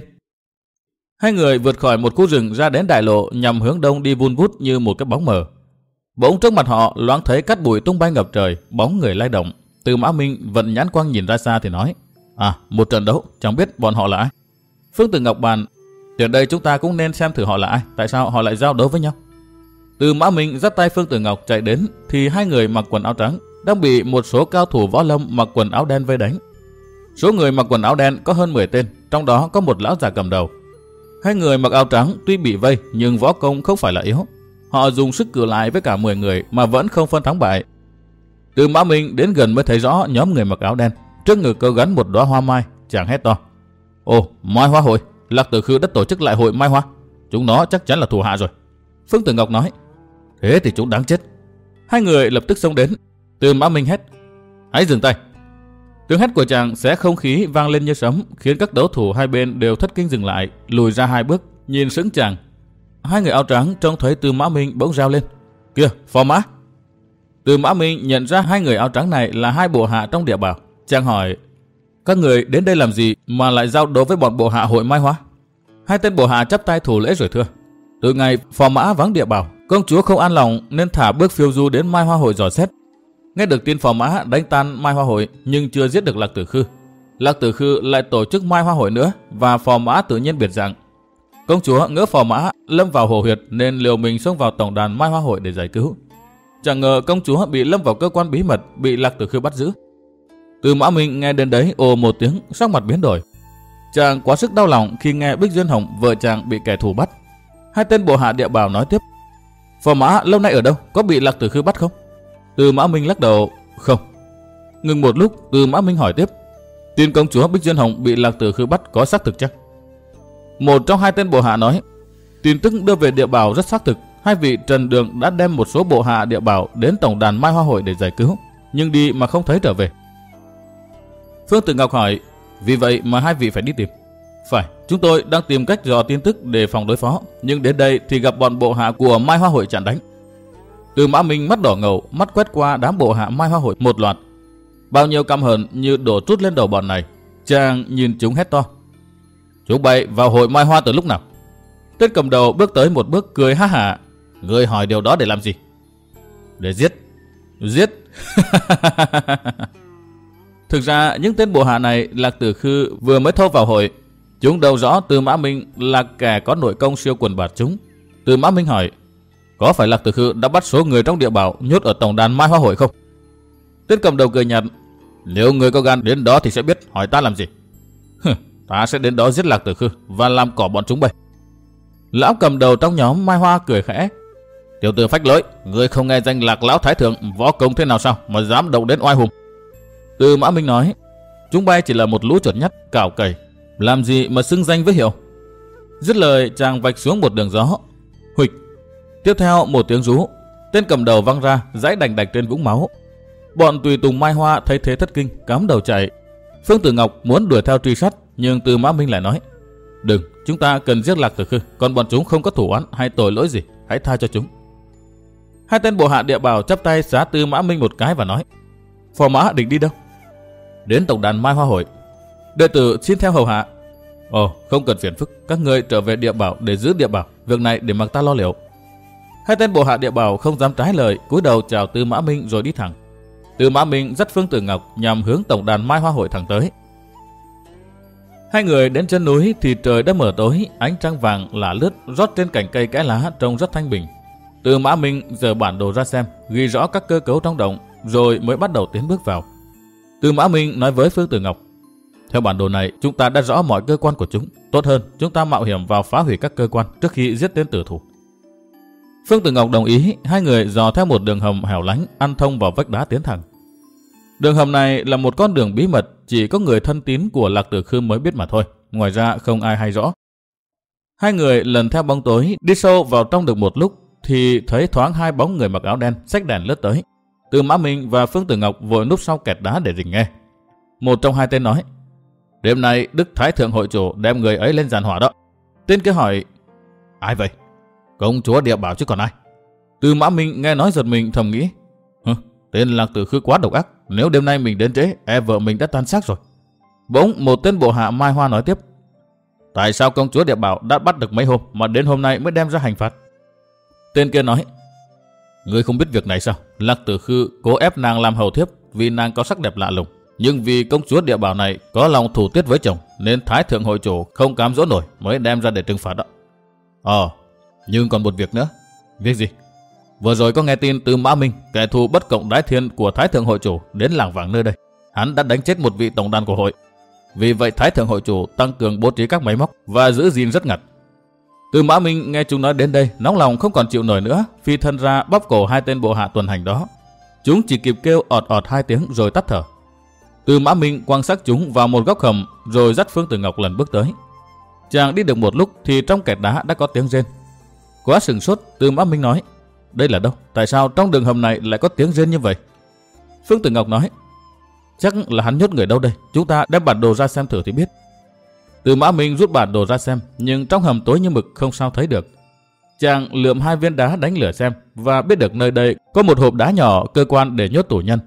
Hai người vượt khỏi một khu rừng ra đến đại lộ nhằm hướng đông đi vun vút như một cái bóng mờ. Bỗng trước mặt họ loáng thấy cát bụi tung bay ngập trời, bóng người lay động. Từ Mã Minh vận nhãn quang nhìn ra xa thì nói: một trận đấu, chẳng biết bọn họ là ai. Phương Tử Ngọc bàn: Từ đây chúng ta cũng nên xem thử họ là ai, tại sao họ lại giao đấu với nhau. Từ Mã Minh dắt tay Phương Tử Ngọc chạy đến thì hai người mặc quần áo trắng đang bị một số cao thủ võ lâm mặc quần áo đen vây đánh. Số người mặc quần áo đen có hơn 10 tên, trong đó có một lão già cầm đầu. Hai người mặc áo trắng tuy bị vây nhưng võ công không phải là yếu. Họ dùng sức cự lại với cả 10 người mà vẫn không phân thắng bại. Từ Mã Minh đến gần mới thấy rõ nhóm người mặc áo đen. Trước ngực có gắn một đóa hoa mai, chàng hét to: Ồ, Mai Hoa Hội, Lạc Tử Khư đã tổ chức lại hội Mai Hoa. Chúng nó chắc chắn là thù hạ rồi. Phương Tử Ngọc nói: Thế thì chúng đáng chết. Hai người lập tức xông đến. Từ Mã Minh hét: Hãy dừng tay. Tiếng hét của chàng xé không khí vang lên như sấm, khiến các đấu thủ hai bên đều thất kinh dừng lại, lùi ra hai bước, nhìn sững chàng. Hai người áo trắng trông thấy Từ Mã Minh bỗng reo lên: Kìa, phò mã! Từ Mã Minh nhận ra hai người áo trắng này là hai bộ hạ trong địa bảo. Chàng hỏi: Các người đến đây làm gì mà lại giao đấu với bọn bộ hạ hội Mai Hoa? Hai tên bộ hạ chắp tay thủ lễ rồi thưa: Từ ngày phò mã vắng địa bảo, công chúa không an lòng nên thả bước phiêu du đến Mai Hoa Hội dò xét. Nghe được tin phò mã đánh tan Mai Hoa Hội nhưng chưa giết được Lạc Tử Khư. Lạc Tử Khư lại tổ chức Mai Hoa Hội nữa và phò mã tự nhiên biệt dạng. Công chúa ngỡ phò mã lâm vào hồ huyệt nên liều mình xông vào tổng đàn Mai Hoa Hội để giải cứu. Chẳng ngờ công chúa bị lâm vào cơ quan bí mật, bị Lạc Tử Khư bắt giữ. Từ Mã Minh nghe đến đấy ồ một tiếng, sắc mặt biến đổi. Chàng quá sức đau lòng khi nghe Bích Duyên Hồng vợ chàng bị kẻ thù bắt. Hai tên bộ hạ địa bảo nói tiếp: Phò mã lâu nay ở đâu, có bị Lạc Tử Khư bắt không? Từ Mã Minh lắc đầu: Không. Ngừng một lúc, Từ Mã Minh hỏi tiếp: Tin công chúa Bích Duyên Hồng bị Lạc Tử Khư bắt có xác thực chắc? Một trong hai tên bộ hạ nói: Tin tức đưa về địa bảo rất xác thực. Hai vị Trần Đường đã đem một số bộ hạ địa bảo đến tổng đàn Mai Hoa Hội để giải cứu, nhưng đi mà không thấy trở về. Phương Tử Ngọc hỏi: Vì vậy mà hai vị phải đi tìm? Phải, chúng tôi đang tìm cách dò tin tức để phòng đối phó, nhưng đến đây thì gặp bọn bộ hạ của Mai Hoa Hội chặn đánh. Từ Mã Minh mắt đỏ ngầu, mắt quét qua đám bộ hạ Mai Hoa Hội một loạt. Bao nhiêu căm hờn như đổ trút lên đầu bọn này. Chàng nhìn chúng hét to: Chúng bay vào hội Mai Hoa từ lúc nào? Tên cầm đầu bước tới một bước cười ha hả: Ngươi hỏi điều đó để làm gì? Để giết. Giết. Thực ra những tên bộ hạ này Lạc Tử Khư vừa mới thâu vào hội. Chúng đâu rõ Tư Mã Minh là kẻ có nội công siêu quần bạt chúng. Tư Mã Minh hỏi, có phải Lạc Tử Khư đã bắt số người trong địa bảo nhốt ở tổng đàn Mai Hoa Hội không? Tên cầm đầu cười nhạt, nếu người có gan đến đó thì sẽ biết, hỏi ta làm gì? Ta sẽ đến đó giết Lạc Tử Khư và làm cỏ bọn chúng bay. Lão cầm đầu trong nhóm Mai Hoa cười khẽ, tiểu tử phách lối, ngươi không nghe danh Lạc Lão Thái Thượng võ công thế nào sao mà dám động đến oai hùng? Tư Mã Minh nói, chúng bay chỉ là một lũ chuột nhắt cào cày, làm gì mà xưng danh với hiệu. Dứt lời chàng vạch xuống một đường gió. Huỵch. Tiếp theo một tiếng rú, tên cầm đầu văng ra dãy đành đạch trên vũng máu. Bọn tùy tùng Mai Hoa thấy thế thất kinh, cắm đầu chạy. Phương Tử Ngọc muốn đuổi theo truy sát, nhưng Tư Mã Minh lại nói, đừng, chúng ta cần giết Lạc Tử Khư, còn bọn chúng không có thủ oán hay tội lỗi gì, hãy tha cho chúng. Hai tên bộ hạ địa bảo chắp tay xá Tư Mã Minh một cái và nói, phò mã định đi đâu? Đến tổng đàn Mai Hoa Hội. Đệ tử xin theo hầu hạ. Ồ, không cần phiền phức, các ngươi trở về địa bảo để giữ địa bảo, việc này để mặc ta lo liệu. Hai tên bộ hạ địa bảo không dám trái lời, cúi đầu chào Tư Mã Minh rồi đi thẳng. Tư Mã Minh dắt Phương Tử Ngọc nhằm hướng tổng đàn Mai Hoa Hội thẳng tới. Hai người đến chân núi thì trời đã mở tối, ánh trăng vàng lả lướt rót trên cành cây kẽ lá trông rất thanh bình. Tư Mã Minh giở bản đồ ra xem, ghi rõ các cơ cấu trong động, rồi mới bắt đầu tiến bước vào. Tư Mã Minh nói với Phương Tử Ngọc, theo bản đồ này chúng ta đã rõ mọi cơ quan của chúng, tốt hơn chúng ta mạo hiểm vào phá hủy các cơ quan trước khi giết tên tử thủ. Phương Tử Ngọc đồng ý, hai người dò theo một đường hầm hẻo lánh ăn thông vào vách đá tiến thẳng. Đường hầm này là một con đường bí mật, chỉ có người thân tín của Lạc Tử Khư mới biết mà thôi, ngoài ra không ai hay rõ. Hai người lần theo bóng tối đi sâu vào trong được một lúc thì thấy thoáng hai bóng người mặc áo đen xách đèn lướt tới. Tư Mã Minh và Phương Tử Ngọc vội núp sau kẹt đá để rình nghe. Một trong hai tên nói, đêm nay Đức Thái Thượng hội chủ đem người ấy lên giàn hỏa đó. Tên kia hỏi, ai vậy? Công chúa địa bảo chứ còn ai? Tư Mã Minh nghe nói giật mình, thầm nghĩ, tên Lạc Tử Khư quá độc ác, nếu đêm nay mình đến trễ, vợ mình đã tan xác rồi. Bỗng một tên bộ hạ Mai Hoa nói tiếp, tại sao công chúa địa bảo đã bắt được mấy hôm mà đến hôm nay mới đem ra hành phạt? Tên kia nói, ngươi không biết việc này sao? Lạc Tử Khư cố ép nàng làm hầu thiếp vì nàng có sắc đẹp lạ lùng, nhưng vì công chúa địa bảo này có lòng thủ tiết với chồng nên Thái Thượng hội chủ không cám dỗ nổi mới đem ra để trừng phạt đó. Nhưng còn một việc nữa. Việc gì? Vừa rồi có nghe tin Tư Mã Minh, kẻ thù bất cộng đái thiên của Thái Thượng hội chủ đến làng vàng nơi đây. Hắn đã đánh chết một vị tổng đàn của hội. Vì vậy Thái Thượng hội chủ tăng cường bố trí các máy móc và giữ gìn rất ngặt. Tư Mã Minh nghe chúng nói đến đây, nóng lòng không còn chịu nổi nữa, phi thân ra bóp cổ hai tên bộ hạ tuần hành đó. Chúng chỉ kịp kêu ọt ọt hai tiếng rồi tắt thở. Tư Mã Minh quan sát chúng vào một góc hầm rồi dắt Phương Tử Ngọc lần bước tới. Chàng đi được một lúc thì trong kẹt đá đã có tiếng rên. Quá sừng sốt, Tư Mã Minh nói, đây là đâu? Tại sao trong đường hầm này lại có tiếng rên như vậy? Phương Tử Ngọc nói, chắc là hắn nhốt người đâu đây, chúng ta đem bản đồ ra xem thử thì biết. Tư Mã Minh rút bản đồ ra xem, nhưng trong hầm tối như mực không sao thấy được. Chàng lượm hai viên đá đánh lửa xem và biết được nơi đây có một hộp đá nhỏ cơ quan để nhốt tù nhân.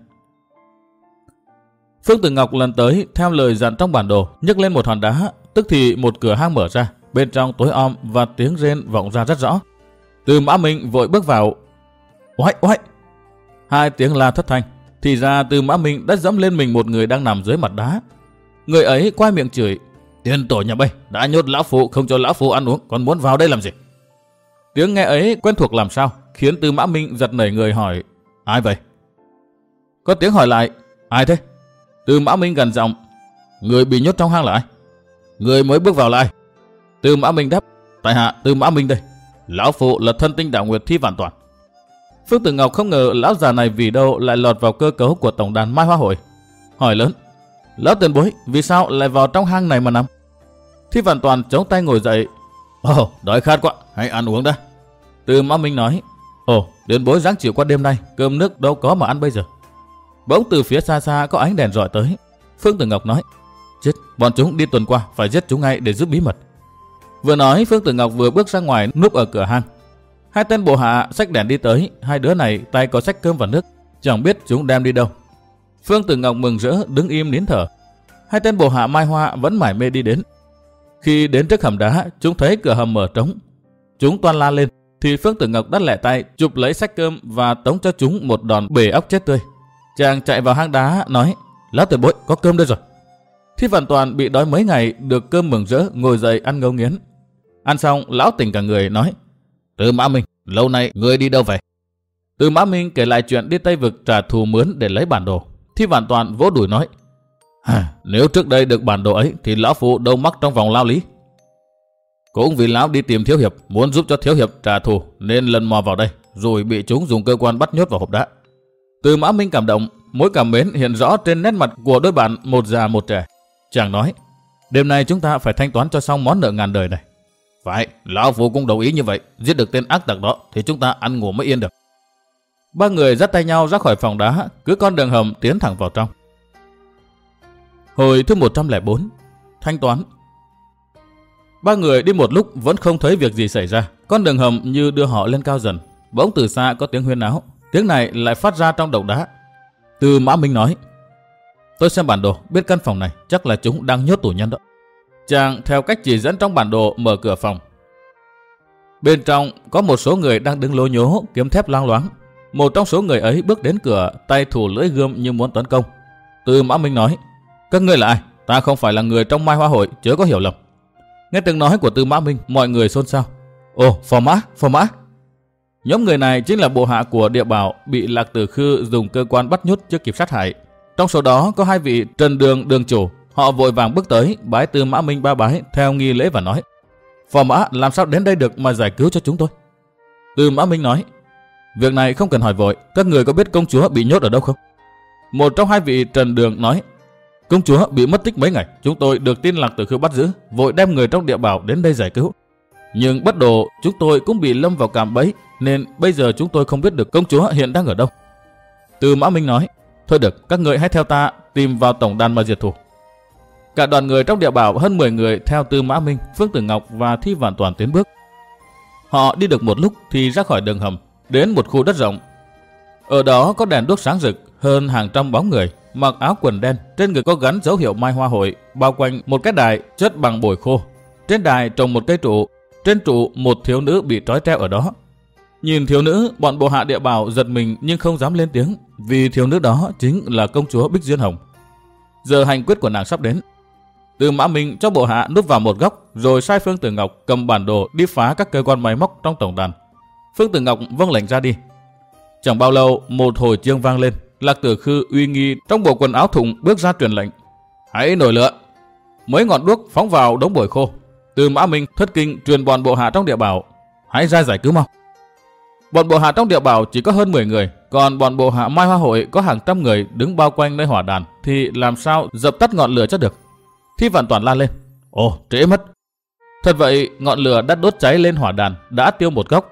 Phương Tử Ngọc lần tới theo lời dặn trong bản đồ, nhấc lên một hòn đá, tức thì một cửa hang mở ra, bên trong tối om và tiếng rên vọng ra rất rõ. Tư Mã Minh vội bước vào. Oái oái! Hai tiếng la thất thanh. Thì ra Tư Mã Minh đã dẫm lên mình một người đang nằm dưới mặt đá. Người ấy quay miệng chửi, tiên tổ nhà Bây đã nhốt lão phụ không cho lão phụ ăn uống, còn muốn vào đây làm gì? Tiếng nghe ấy quen thuộc làm sao, khiến Tư Mã Minh giật nảy người hỏi, ai vậy? Có tiếng hỏi lại, ai thế? Tư Mã Minh gần giọng, người bị nhốt trong hang là ai? Người mới bước vào là ai? Tư Mã Minh đáp, tại hạ Tư Mã Minh đây. Lão phụ là thân tinh đạo nguyệt Thi Vạn Toàn. Phương Tử Ngọc không ngờ lão già này vì đâu lại lọt vào cơ cấu của tổng đàn Mai Hoa Hội. Hỏi lớn, lão tiền bối vì sao lại vào trong hang này mà nằm? Thi Vạn Toàn chống tay ngồi dậy. Ồ, đói khát quá, hãy ăn uống đã. Tư Mã Minh nói, ồ, tiền bối ráng chịu qua đêm nay, cơm nước đâu có mà ăn bây giờ. Bỗng từ phía xa xa có ánh đèn rọi tới. Phương Tử Ngọc nói, chết, bọn chúng đi tuần qua, phải giết chúng ngay để giữ bí mật. Vừa nói Phương Tử Ngọc vừa bước ra ngoài núp ở cửa hang. Hai tên bộ hạ xách đèn đi tới, hai đứa này tay có xách cơm và nước, chẳng biết chúng đem đi đâu. Phương Tử Ngọc mừng rỡ đứng im nín thở. Hai tên bộ hạ Mai Hoa vẫn mải mê đi đến. Khi đến trước hầm đá, chúng thấy cửa hầm mở trống. Chúng toan la lên thì Phương Tử Ngọc đắt lẹ tay chụp lấy xách cơm và tống cho chúng một đòn bể óc chết tươi. Chàng chạy vào hang đá nói, lão tiền bối có cơm đây rồi. Thi Vạn Toàn bị đói mấy ngày, được cơm mừng rỡ, ngồi dậy ăn ngấu nghiến. Ăn xong, lão tỉnh cả người nói: Tư Mã Minh, lâu nay ngươi đi đâu về? Tư Mã Minh kể lại chuyện đi Tây Vực trả thù mướn để lấy bản đồ. Thi Vạn Toàn vỗ đùi nói: Nếu trước đây được bản đồ ấy thì lão phu đâu mắc trong vòng lao lý. Cũng vì lão đi tìm Thiếu Hiệp, muốn giúp cho Thiếu Hiệp trả thù nên lần mò vào đây, rồi bị chúng dùng cơ quan bắt nhốt vào hộp đá. Tư Mã Minh cảm động, mối cảm mến hiện rõ trên nét mặt của đôi bạn một già một trẻ. Chàng nói: Đêm nay chúng ta phải thanh toán cho xong món nợ ngàn đời này. Phải, lão phu cũng đồng ý như vậy. Giết được tên ác tặc đó thì chúng ta ăn ngủ mới yên được. Ba người dắt tay nhau ra khỏi phòng đá, cứ con đường hầm tiến thẳng vào trong. Hồi thứ 104, thanh toán. Ba người đi một lúc vẫn không thấy việc gì xảy ra. Con đường hầm như đưa họ lên cao dần. Bỗng từ xa có tiếng huyên náo. Tiếng này lại phát ra trong động đá. Tư Mã Minh nói: Tôi xem bản đồ, biết căn phòng này chắc là chúng đang nhốt tù nhân đó. Chàng theo cách chỉ dẫn trong bản đồ mở cửa phòng. Bên trong có một số người đang đứng lố nhố, kiếm thép loang loáng. Một trong số người ấy bước đến cửa, tay thủ lưỡi gươm như muốn tấn công. Tư Mã Minh nói: Các ngươi là ai? Ta không phải là người trong Mai Hoa Hội, chớ có hiểu lầm. Nghe tiếng nói của Tư Mã Minh, mọi người xôn xao. Ồ, Phò Mã. Nhóm người này chính là bộ hạ của Địa Bảo bị Lạc Tử Khư dùng cơ quan bắt nhốt chưa kịp sát hại. Trong số đó có hai vị Trần Đường chủ. Họ vội vàng bước tới, bái Tư Mã Minh ba bái theo nghi lễ và nói: Phò Mã làm sao đến đây được mà giải cứu cho chúng tôi? Tư Mã Minh nói: Việc này không cần hỏi vội, các người có biết công chúa bị nhốt ở đâu không? Một trong hai vị Trần Đường nói: Công chúa bị mất tích mấy ngày, chúng tôi được tin Lạc Tử Khư bắt giữ, vội đem người trong Địa Bảo đến đây giải cứu. Nhưng bất đồ chúng tôi cũng bị lâm vào cạm bẫy, nên bây giờ chúng tôi không biết được công chúa hiện đang ở đâu. Tư Mã Minh nói: Thôi được, các người hãy theo ta tìm vào tổng đàn mà diệt thù. Cả đoàn người trong Địa Bảo hơn 10 người theo Tư Mã Minh, Phương Tử Ngọc và Thi Vạn Toàn tiến bước. Họ đi được một lúc thì ra khỏi đường hầm, đến một khu đất rộng. Ở đó có đèn đuốc sáng rực, hơn hàng trăm bóng người mặc áo quần đen, trên người có gắn dấu hiệu Mai Hoa Hội, bao quanh một cái đài chất bằng bồi khô. Trên đài trồng một cây trụ, trên trụ một thiếu nữ bị trói treo ở đó. Nhìn thiếu nữ, bọn bộ hạ Địa Bảo giật mình nhưng không dám lên tiếng, vì thiếu nữ đó chính là công chúa Bích Duyên Hồng. Giờ hành quyết của nàng sắp đến. Tư Mã Minh cho bộ hạ núp vào một góc, rồi sai Phương Tử Ngọc cầm bản đồ đi phá các cơ quan máy móc trong tổng đàn. Phương Tử Ngọc vâng lệnh ra đi. Chẳng bao lâu, một hồi chuông vang lên. Lạc Tử Khư uy nghi trong bộ quần áo thụng bước ra truyền lệnh: Hãy nổi lửa. Mấy ngọn đuốc phóng vào đống bồi khô. Tư Mã Minh thất kinh truyền bọn bộ hạ trong Địa Bảo: Hãy ra giải cứu mau. Bọn bộ hạ trong Địa Bảo chỉ có hơn 10 người, còn bọn bộ hạ Mai Hoa Hội có hàng trăm người đứng bao quanh nơi hỏa đàn, thì làm sao dập tắt ngọn lửa cho được. Thi Vạn Toàn la lên: Ồ, trễ mất. Thật vậy, ngọn lửa đã đốt cháy lên hỏa đàn, đã tiêu một góc.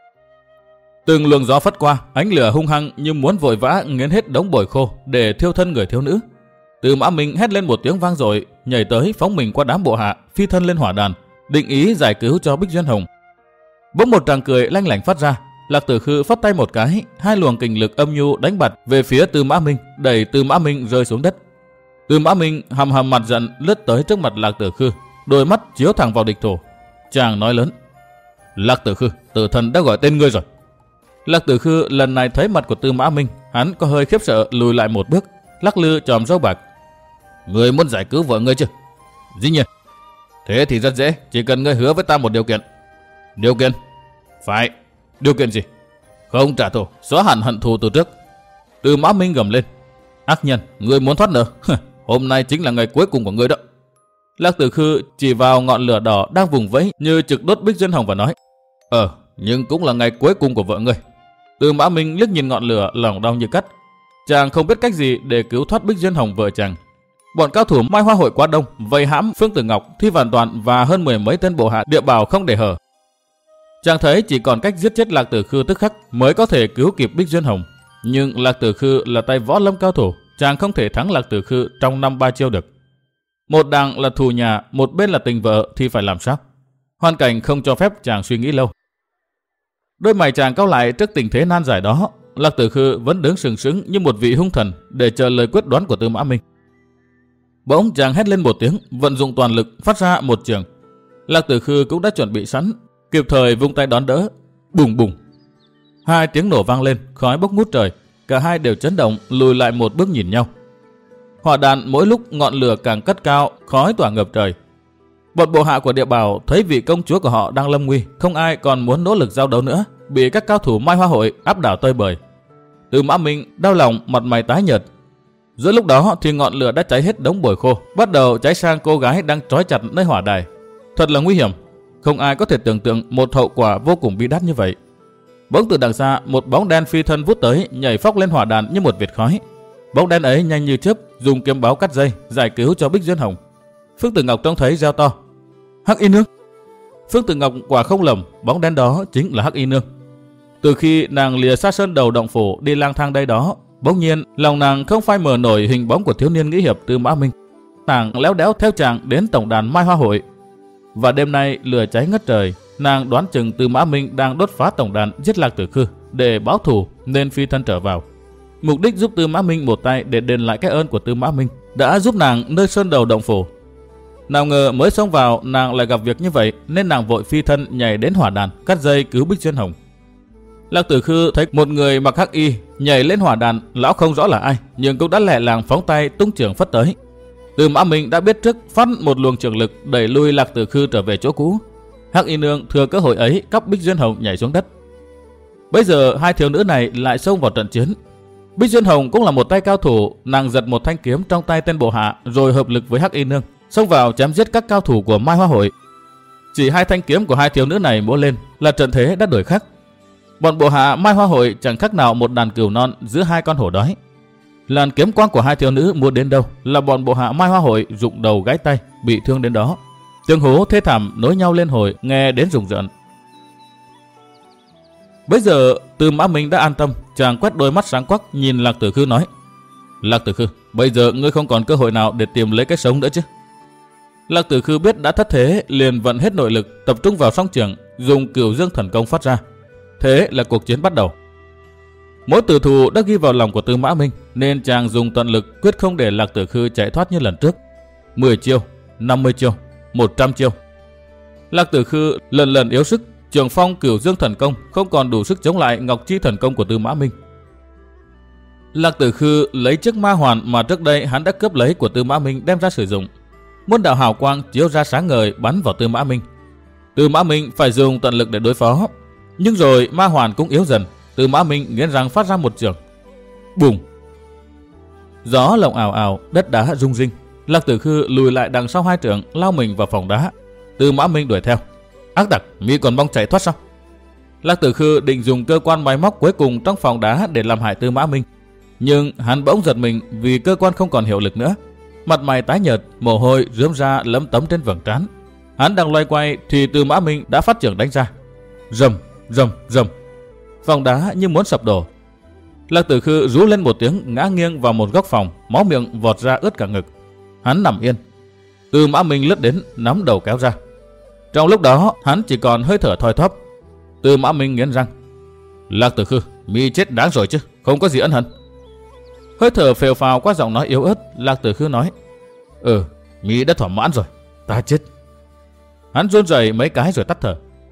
Từng luồng gió phất qua, ánh lửa hung hăng như muốn vội vã nghiến hết đống bồi khô để thiêu thân người thiếu nữ. Tư Mã Minh hét lên một tiếng vang dội, nhảy tới phóng mình qua đám bộ hạ, phi thân lên hỏa đàn, định ý giải cứu cho Bích Duyên Hồng. Bỗng một tràng cười lanh lảnh phát ra. Lạc Tử Khư phất tay một cái, hai luồng kình lực âm nhu đánh bật về phía Tư Mã Minh, đẩy Tư Mã Minh rơi xuống đất. Tư Mã Minh hầm hầm mặt giận lướt tới trước mặt Lạc Tử Khư, đôi mắt chiếu thẳng vào địch thủ. Chàng nói lớn: Lạc Tử Khư, tử thần đã gọi tên ngươi rồi. Lạc Tử Khư lần này thấy mặt của Tư Mã Minh, hắn có hơi khiếp sợ lùi lại một bước, lắc lư chòm râu bạc. Ngươi muốn giải cứu vợ ngươi chứ? Dĩ nhiên. Thế thì rất dễ, chỉ cần ngươi hứa với ta một điều kiện. Điều kiện? Phải. Điều kiện gì? Không trả thù, xóa hẳn hận thù từ trước. Tư Mã Minh gầm lên: Ác nhân, ngươi muốn thoát nợ? Hôm nay chính là ngày cuối cùng của ngươi đó. Lạc Tử Khư chỉ vào ngọn lửa đỏ đang vùng vẫy như trực đốt Bích Duyên Hồng và nói: Nhưng cũng là ngày cuối cùng của vợ ngươi. Tư Mã Minh liếc nhìn ngọn lửa, lòng đau như cắt. Chàng không biết cách gì để cứu thoát Bích Duyên Hồng vợ chàng. Bọn cao thủ Mai Hoa Hội quá đông, vây hãm Phương Tử Ngọc, Thi Vạn Toàn và hơn 10 mấy tên bộ hạ Địa Bảo không để hở. Chàng thấy chỉ còn cách giết chết Lạc Tử Khư tức khắc mới có thể cứu kịp Bích Duyên Hồng. Nhưng Lạc Tử Khư là tay võ lâm cao thủ, chàng không thể thắng Lạc Tử Khư trong 5-3 chiêu được. Một đằng là thù nhà, một bên là tình vợ thì phải làm sao? Hoàn cảnh không cho phép chàng suy nghĩ lâu. Đôi mày chàng cau lại trước tình thế nan giải đó. Lạc Tử Khư vẫn đứng sừng sững như một vị hung thần để chờ lời quyết đoán của Tư Mã Minh. Bỗng chàng hét lên một tiếng, vận dụng toàn lực phát ra một chưởng. Lạc Tử Khư cũng đã chuẩn bị sẵn, kịp thời vung tay đón đỡ. Bùng bùng. Hai tiếng nổ vang lên, khói bốc ngút trời. Cả hai đều chấn động, lùi lại một bước nhìn nhau. Hỏa đàn mỗi lúc ngọn lửa càng cất cao, khói tỏa ngập trời. Bọn bộ hạ của Địa Bảo thấy vị công chúa của họ đang lâm nguy, không ai còn muốn nỗ lực giao đấu nữa, bị các cao thủ Mai Hoa Hội áp đảo tơi bời. Tư Mã Minh đau lòng, mặt mày tái nhợt. Giữa lúc đó thì ngọn lửa đã cháy hết đống bồi khô, bắt đầu cháy sang cô gái đang trói chặt nơi hỏa đài. Thật là nguy hiểm, không ai có thể tưởng tượng một hậu quả vô cùng bi đát như vậy. Bỗng từ đằng xa, một bóng đen phi thân vút tới, nhảy phóc lên hỏa đàn như một vệt khói. Bóng đen ấy nhanh như chớp, dùng kiếm báo cắt dây, giải cứu cho Bích Duyên Hồng. Phương Tử Ngọc trông thấy reo to: Hắc Y Nương! Phương Tử Ngọc quả không lầm, bóng đen đó chính là Hắc Y Nương. Từ khi nàng lìa xa sơn đầu động phủ đi lang thang đây đó, bỗng nhiên lòng nàng không phai mờ nổi hình bóng của thiếu niên nghĩa hiệp Tư Mã Minh. Nàng léo đéo theo chàng đến tổng đàn Mai Hoa Hội. Và đêm nay lửa cháy ngất trời, nàng đoán chừng Tư Mã Minh đang đốt phá tổng đàn giết Lạc Tử Khư để báo thù nên phi thân trở vào. Mục đích giúp Tư Mã Minh một tay để đền lại cái ơn của Tư Mã Minh đã giúp nàng nơi sơn đầu động phủ. Nào ngờ mới xông vào nàng lại gặp việc như vậy, nên nàng vội phi thân nhảy đến hỏa đàn cắt dây cứu Bích Duyên Hồng. Lạc Tử Khư thấy một người mặc hắc y nhảy lên hỏa đàn, lão không rõ là ai, nhưng cũng đã lẹ làng phóng tay tung chưởng phất tới. Tư Mã Minh đã biết trước, phát một luồng trường lực đẩy lui Lạc Tử Khư trở về chỗ cũ. Hắc Y Nương thừa cơ hội ấy cắp Bích Duyên Hồng nhảy xuống đất. Bây giờ hai thiếu nữ này lại xông vào trận chiến. Bích Duyên Hồng cũng là một tay cao thủ, nàng giật một thanh kiếm trong tay tên bộ hạ rồi hợp lực với Hắc Y Nương xông vào chém giết các cao thủ của Mai Hoa Hội. Chỉ hai thanh kiếm của hai thiếu nữ này múa lên là trận thế đã đổi khác. Bọn bộ hạ Mai Hoa Hội chẳng khác nào một đàn cừu non giữa hai con hổ đói. Làn kiếm quang của hai thiếu nữ múa đến đâu là bọn bộ hạ Mai Hoa Hội rụng đầu gãy tay, bị thương đến đó. Tiếng hú thê thảm nối nhau lên hồi, nghe đến rùng rợn. Bây giờ Tư Mã Minh đã an tâm, chàng quét đôi mắt sáng quắc nhìn Lạc Tử Khư nói: Lạc Tử Khư, bây giờ ngươi không còn cơ hội nào để tìm lấy cái sống nữa chứ? Lạc Tử Khư biết đã thất thế, liền vận hết nội lực tập trung vào song trường, dùng Cửu Dương Thần Công phát ra. Thế là cuộc chiến bắt đầu. Mỗi tử thủ đã ghi vào lòng của Tư Mã Minh, nên chàng dùng tận lực quyết không để Lạc Tử Khư chạy thoát như lần trước. 10 chiêu, 50 chiêu, 100 chiêu. Lạc Tử Khư lần lần yếu sức, trường phong Cửu Dương Thần Công không còn đủ sức chống lại Ngọc Chi Thần Công của Tư Mã Minh. Lạc Tử Khư lấy chiếc ma hoàn mà trước đây hắn đã cướp lấy của Tư Mã Minh đem ra sử dụng. Muôn đạo hào quang chiếu ra sáng ngời bắn vào Tư Mã Minh. Tư Mã Minh phải dùng tận lực để đối phó. Nhưng rồi ma hoàn cũng yếu dần, Tư Mã Minh nghiến răng phát ra một chưởng. Bùng! Gió lộng ào ào, đất đá rung rinh. Lạc Tử Khư lùi lại đằng sau hai trượng, lao mình vào phòng đá. Tư Mã Minh đuổi theo. Ác tặc, mi còn mong chạy thoát sao? Lạc Tử Khư định dùng cơ quan máy móc cuối cùng trong phòng đá để làm hại Tư Mã Minh, nhưng hắn bỗng giật mình vì cơ quan không còn hiệu lực nữa. Mặt mày tái nhợt, mồ hôi rướm ra lấm tấm trên vầng trán. Hắn đang loay quay thì Tư Mã Minh đã phát chưởng đánh ra. Rầm, rầm, rầm. Phòng đá như muốn sập đổ. Lạc Tử Khư rú lên một tiếng, ngã nghiêng vào một góc phòng, máu miệng vọt ra ướt cả ngực. Hắn nằm yên. Tư Mã Minh lướt đến, nắm đầu kéo ra. Trong lúc đó, hắn chỉ còn hơi thở thoi thóp. Tư Mã Minh nghiến răng. Lạc Tử Khư, mi chết đáng rồi chứ, không có gì ân hận. Hơi thở phèo phào qua giọng nói yếu ớt, Lạc Tử Khư nói: mi đã thỏa mãn rồi, ta chết. Hắn run rẩy mấy cái rồi tắt thở.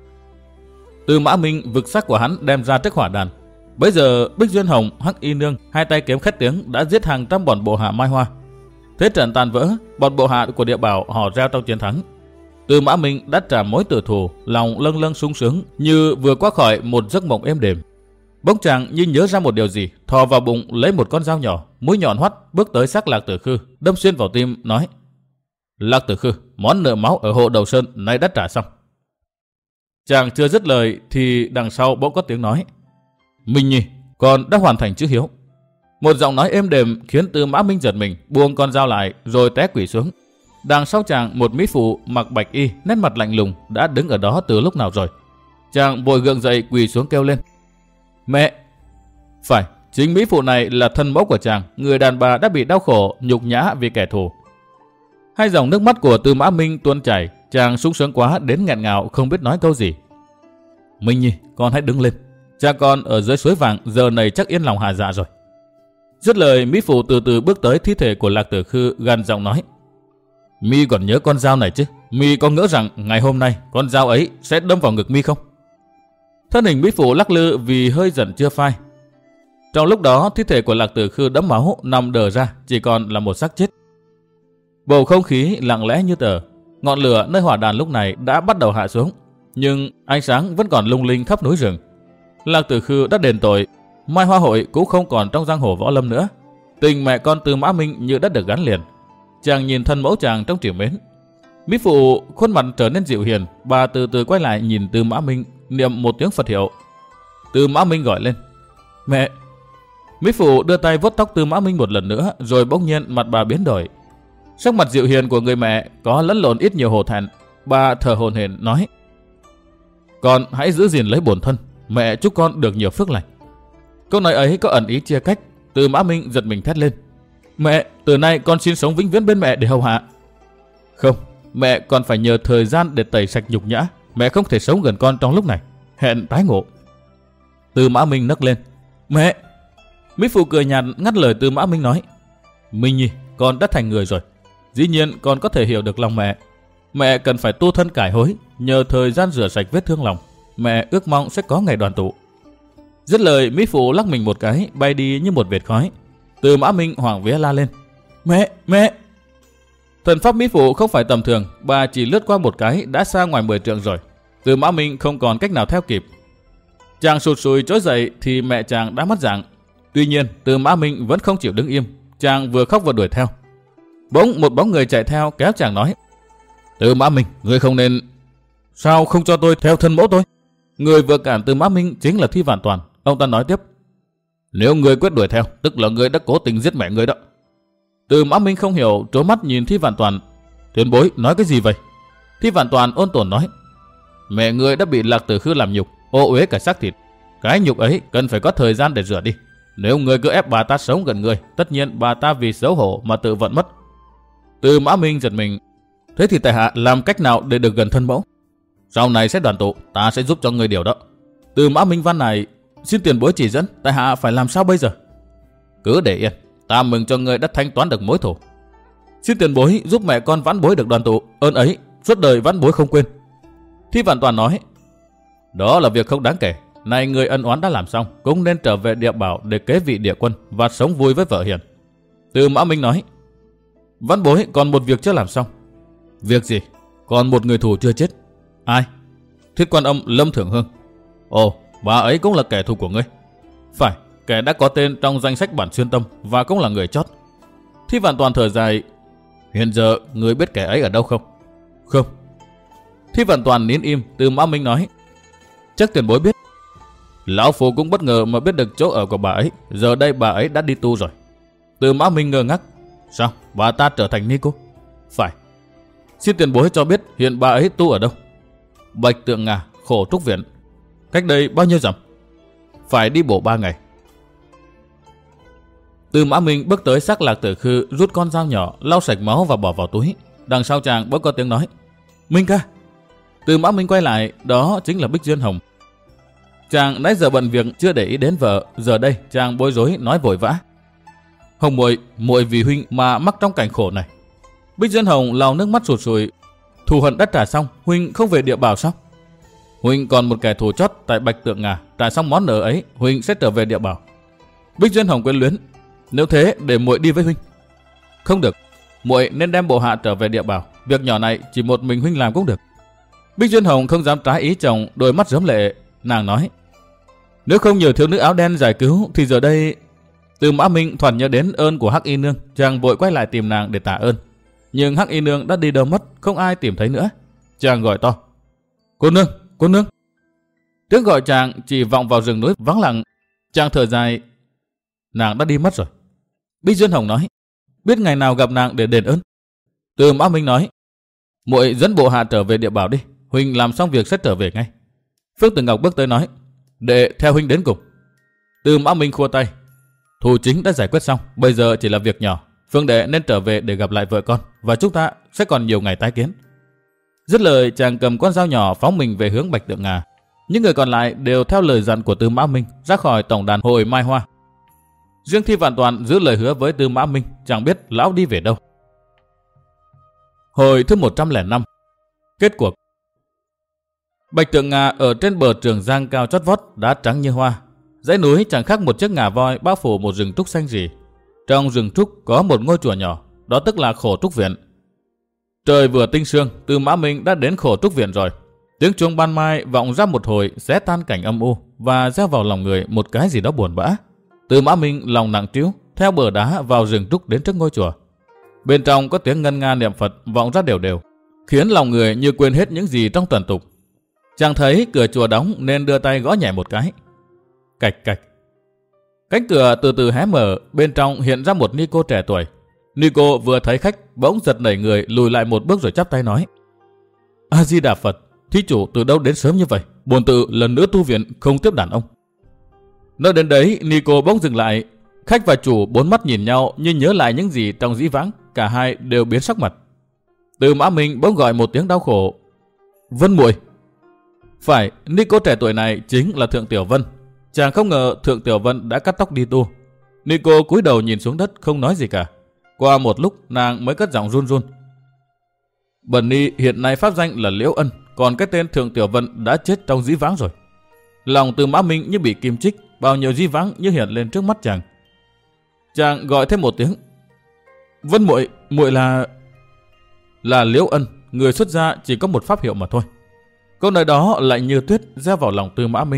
Tư Mã Minh vực sắc của hắn đem ra trước hỏa đàn. Bây giờ Bích Duyên Hồng, Hắc Y Nương, hai tay kiếm khét tiếng đã giết hàng trăm bọn bộ hạ Mai Hoa. Thế trận tàn vỡ, bọn bộ hạ của Địa Bảo hò reo trong chiến thắng. Tư Mã Minh đã trả mối tử thù, lòng lâng lâng sung sướng như vừa qua khỏi một giấc mộng êm đềm. Bỗng chàng như nhớ ra một điều gì, thò vào bụng lấy một con dao nhỏ, mũi nhọn hoắt bước tới xác Lạc Tử Khư, đâm xuyên vào tim, nói: Lạc Tử Khư, món nợ máu ở Hồ Đầu Sơn nay đã trả xong. Chàng chưa dứt lời thì đằng sau bỗng có tiếng nói: Minh Nhi, con đã hoàn thành chữ hiếu. Một giọng nói êm đềm khiến Tư Mã Minh giật mình, buông con dao lại rồi té quỵ xuống. Đằng sau chàng một mỹ phụ mặc bạch y, nét mặt lạnh lùng đã đứng ở đó từ lúc nào rồi. Chàng vội gượng dậy quỳ xuống kêu lên: Mẹ! Phải, chính mỹ phụ này là thân mẫu của chàng, người đàn bà đã bị đau khổ, nhục nhã vì kẻ thù. Hai dòng nước mắt của Tư Mã Minh tuôn chảy, chàng sung sướng quá đến nghẹn ngào không biết nói câu gì. Minh Nhi, con hãy đứng lên. Cha con ở dưới suối vàng giờ này chắc yên lòng hạ dạ rồi. Dứt lời, mỹ phụ từ từ bước tới thi thể của Lạc Tử Khư, gằn giọng nói: Mi còn nhớ con dao này chứ? Mi có ngỡ rằng ngày hôm nay con dao ấy sẽ đâm vào ngực mi không? Thân hình mỹ phụ lắc lư vì hơi giận chưa phai. Trong lúc đó, thi thể của Lạc Tử Khư đẫm máu nằm đờ ra, chỉ còn là một xác chết. Bầu không khí lặng lẽ như tờ. Ngọn lửa nơi hỏa đàn lúc này đã bắt đầu hạ xuống, nhưng ánh sáng vẫn còn lung linh khắp núi rừng. Lạc Tử Khư đã đền tội, Mai Hoa Hội cũng không còn trong giang hồ võ lâm nữa. Tình mẹ con Tư Mã Minh như đã được gắn liền. Chàng nhìn thân mẫu chàng trong triều mến. Mỹ phụ khuôn mặt trở nên dịu hiền, bà từ từ quay lại nhìn Tư Mã Minh, niệm một tiếng Phật hiệu. Tư Mã Minh gọi lên: "Mẹ." Mỹ phụ đưa tay vuốt tóc Tư Mã Minh một lần nữa, rồi bỗng nhiên mặt bà biến đổi. Sắc mặt dịu hiền của người mẹ có lẫn lộn ít nhiều hổ thẹn. Bà thở hổn hển nói: "Con hãy giữ gìn lấy bổn thân, mẹ chúc con được nhiều phước lành." Câu nói ấy có ẩn ý chia cách. Tư Mã Minh giật mình thét lên: "Mẹ, từ nay con xin sống vĩnh viễn bên mẹ để hầu hạ." "Không, mẹ còn phải nhờ thời gian để tẩy sạch nhục nhã. Mẹ không thể sống gần con trong lúc này. Hẹn tái ngộ." Tư Mã Minh nấc lên: "Mẹ." Mỹ phụ cười nhạt ngắt lời Tư Mã Minh nói: "Minh Nhi, con đã thành người rồi. Dĩ nhiên con có thể hiểu được lòng mẹ. Mẹ cần phải tu thân cải hối, nhờ thời gian rửa sạch vết thương lòng. Mẹ ước mong sẽ có ngày đoàn tụ." Dứt lời, Mỹ phụ lắc mình một cái, bay đi như một vệt khói. Tư Mã Minh hoảng vía la lên: "Mẹ, mẹ!" Thần pháp Mỹ phụ không phải tầm thường, bà chỉ lướt qua một cái đã xa ngoài 10 trượng rồi. Tư Mã Minh không còn cách nào theo kịp. Chàng sụt sùi trỗi dậy thì mẹ chàng đã mất dạng. Tuy nhiên, Tư Mã Minh vẫn không chịu đứng im, chàng vừa khóc vừa đuổi theo. Bỗng một bóng người chạy theo kéo chàng nói: "Tư Mã Minh, ngươi không nên..." "Sao không cho tôi theo thân mẫu tôi?" Người vừa cản Tư Mã Minh chính là Thi Vạn Toàn. Ông ta nói tiếp: "Nếu ngươi quyết đuổi theo, tức là ngươi đã cố tình giết mẹ ngươi đó." Tư Mã Minh không hiểu, trố mắt nhìn Thi Vạn Toàn. "Tiền bối nói cái gì vậy?" Thi Vạn Toàn ôn tồn nói: "Mẹ ngươi đã bị Lạc Tử Khư làm nhục, ô uế cả xác thịt. Cái nhục ấy cần phải có thời gian để rửa đi. Nếu ngươi cứ ép bà ta sống gần ngươi, tất nhiên bà ta vì xấu hổ mà tự vận mất." Tư Mã Minh giật mình. "Thế thì tại hạ làm cách nào để được gần thân mẫu?" "Sau này sẽ đoàn tụ, ta sẽ giúp cho ngươi điều đó." Tư Mã Minh van nài: "Xin tiền bối chỉ dẫn, tại hạ phải làm sao bây giờ?" "Cứ để yên, ta mừng cho ngươi đã thanh toán được mối thù. Xin tiền bối giúp mẹ con Vãn Bối được đoàn tụ, ơn ấy suốt đời Vãn Bối không quên." Thi Vạn Toàn nói: "Đó là việc không đáng kể. Này người ân oán đã làm xong, cũng nên trở về địa bảo để kế vị địa quân và sống vui với vợ hiền." Tư Mã Minh nói: "Vãn Bối còn một việc chưa làm xong." "Việc gì?" "Còn một người thù chưa chết." "Ai?" "Thiết Quan Âm Lâm Thưởng Hương." "Ồ, bà ấy cũng là kẻ thù của ngươi?" "Phải, kẻ đã có tên trong danh sách bản xuyên tâm và cũng là người chót." Thi Vạn Toàn thở dài: "Hiện giờ ngươi biết kẻ ấy ở đâu không?" "Không." Thi Vạn Toàn nín im. Tư Mã Minh nói: "Chắc tiền bối biết." "Lão phu cũng bất ngờ mà biết được chỗ ở của bà ấy. Giờ đây bà ấy đã đi tu rồi." Tư Mã Minh ngơ ngác: "Sao, bà ta trở thành ni cô?" "Phải." "Xin tiền bối cho biết hiện bà ấy tu ở đâu?" "Bạch Tượng Ngà, Khổ Trúc Viện." "Cách đây bao nhiêu dặm?" "Phải đi bộ 3 ngày." Tư Mã Minh bước tới xác Lạc Tử Khư, rút con dao nhỏ, lau sạch máu và bỏ vào túi. Đằng sau chàng bỗng có tiếng nói: "Minh ca." Tư Mã Minh quay lại, đó chính là Bích Duyên Hồng. Chàng nãy giờ bận việc chưa để ý đến vợ, giờ đây chàng bối rối nói vội vã: "Hồng muội, muội vì huynh mà mắc trong cảnh khổ này." Bích Duyên Hồng lau nước mắt sụt sùi: "Thù hận đã trả xong, huynh không về địa bảo sao?" "Huynh còn một kẻ thù chót tại Bạch Tượng Ngà, trả xong món nợ ấy, huynh sẽ trở về địa bảo." Bích Duyên Hồng quyến luyến: "Nếu thế để muội đi với huynh." "Không được, muội nên đem bộ hạ trở về địa bảo, việc nhỏ này chỉ một mình huynh làm cũng được." Bích Duyên Hồng không dám trái ý chồng, đôi mắt rớm lệ. Nàng nói: "Nếu không nhờ thiếu nữ áo đen giải cứu thì giờ đây..." Tư Mã Minh thoảng nhớ đến ơn của Hắc Y Nương, chàng vội quay lại tìm nàng để tạ ơn. Nhưng Hắc Y Nương đã đi đâu mất, không ai tìm thấy nữa. Chàng gọi to: "Cô nương, cô nương." Tiếng gọi chàng chỉ vọng vào rừng núi vắng lặng. Chàng thở dài: "Nàng đã đi mất rồi." Bích Duyên Hồng nói: "Biết ngày nào gặp nàng để đền ơn." Tư Mã Minh nói: "Muội dẫn bộ hạ trở về địa bảo đi, huynh làm xong việc sẽ trở về ngay." Phước Tử Ngọc bước tới nói: "Đệ theo huynh đến cùng." Tư Mã Minh khua tay: "Thù chính đã giải quyết xong, bây giờ chỉ là việc nhỏ. Phương đệ nên trở về để gặp lại vợ con, và chúng ta sẽ còn nhiều ngày tái kiến." Dứt lời, chàng cầm con dao nhỏ phóng mình về hướng Bạch Tượng Ngà. Những người còn lại đều theo lời dặn của Tư Mã Minh ra khỏi tổng đàn hội Mai Hoa. Riêng Thi Vạn Toàn giữ lời hứa với Tư Mã Minh, chẳng biết lão đi về đâu. Hồi thứ 105. Kết cuộc. Bạch Tượng Ngà ở trên bờ Trường Giang cao chót vót, đá trắng như hoa. Dãy núi chẳng khác một chiếc ngà voi bao phủ một rừng trúc xanh rì. Trong rừng trúc có một ngôi chùa nhỏ, đó tức là Khổ Trúc Viện. Trời vừa tinh sương, Tư Mã Minh đã đến Khổ Trúc Viện rồi. Tiếng chuông ban mai vọng ra một hồi xé tan cảnh âm u và gieo vào lòng người một cái gì đó buồn bã. Tư Mã Minh lòng nặng trĩu theo bờ đá vào rừng trúc đến trước ngôi chùa. Bên trong có tiếng ngân nga niệm Phật vọng ra đều đều, khiến lòng người như quên hết những gì trong trần tục. Chàng thấy cửa chùa đóng nên đưa tay gõ nhẹ một cái. Cạch cạch. Cánh cửa từ từ hé mở, bên trong hiện ra một ni cô trẻ tuổi. Ni cô vừa thấy khách bỗng giật nảy người lùi lại một bước rồi chắp tay nói: A Di Đà Phật, thí chủ từ đâu đến sớm như vậy? Bổn tự lần nữa tu viện không tiếp đàn ông. Nói đến đấy, ni cô bỗng dừng lại. Khách và chủ bốn mắt nhìn nhau như nhớ lại những gì trong dĩ vãng, cả hai đều biến sắc mặt. Tư Mã Minh bỗng gọi một tiếng đau khổ: Vân muội. Phải, ni cô trẻ tuổi này chính là Thượng Tiểu Vân. Chàng không ngờ Thượng Tiểu Vân đã cắt tóc đi tu. Ni cô cúi đầu nhìn xuống đất không nói gì cả. Qua một lúc nàng mới cất giọng run run: Bần ni hiện nay pháp danh là Liễu Ân, còn cái tên Thượng Tiểu Vân đã chết trong dĩ vãng rồi. Lòng Tư Mã Minh như bị kim chích, bao nhiêu dĩ vãng như hiện lên trước mắt chàng. Chàng gọi thêm một tiếng: Vân muội, muội là Liễu Ân, người xuất gia chỉ có một pháp hiệu mà thôi. Câu nói đó lại như tuyết gieo vào lòng Tư Mã Minh.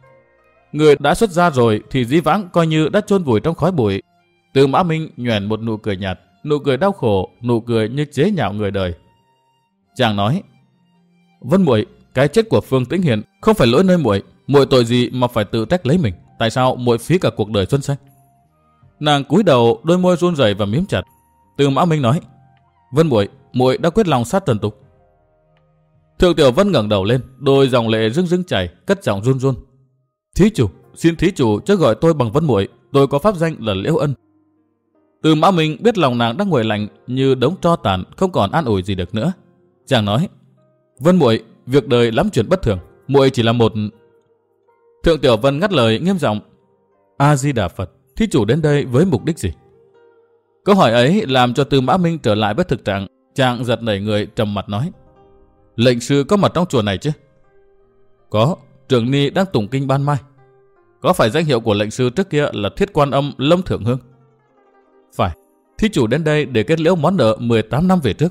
Người đã xuất gia rồi thì dĩ vãng coi như đã chôn vùi trong khói bụi. Tư Mã Minh nhoẻn một nụ cười nhạt, nụ cười đau khổ, nụ cười như chế nhạo người đời. Chàng nói: Vân muội, cái chết của Phương Tĩnh Hiền không phải lỗi nơi muội, muội tội gì mà phải tự trách lấy mình? Tại sao muội phí cả cuộc đời xuân xanh? Nàng cúi đầu, đôi môi run rẩy và mím chặt. Tư Mã Minh nói: Vân muội, muội đã quyết lòng sát trần tục. Thượng Tiểu Vân ngẩng đầu lên, đôi dòng lệ rưng rưng chảy, cất giọng run run: Thí chủ, xin thí chủ chớ gọi tôi bằng Vân muội, tôi có pháp danh là Liễu Ân. Tư Mã Minh biết lòng nàng đang nguội lạnh như đống tro tàn, không còn an ủi gì được nữa. Chàng nói: Vân muội, việc đời lắm chuyện bất thường, muội chỉ là một... Thượng Tiểu Vân ngắt lời nghiêm giọng: A Di Đà Phật, thí chủ đến đây với mục đích gì? Câu hỏi ấy làm cho Tư Mã Minh trở lại với thực trạng. Chàng giật nảy người, trầm mặt nói: Lệnh sư có mặt trong chùa này chứ? Có, trưởng ni đang tụng kinh ban mai. Có phải danh hiệu của lệnh sư trước kia là Thiết Quan Âm Lâm Thượng Hương? Phải, thí chủ đến đây để kết liễu món nợ 18 năm về trước.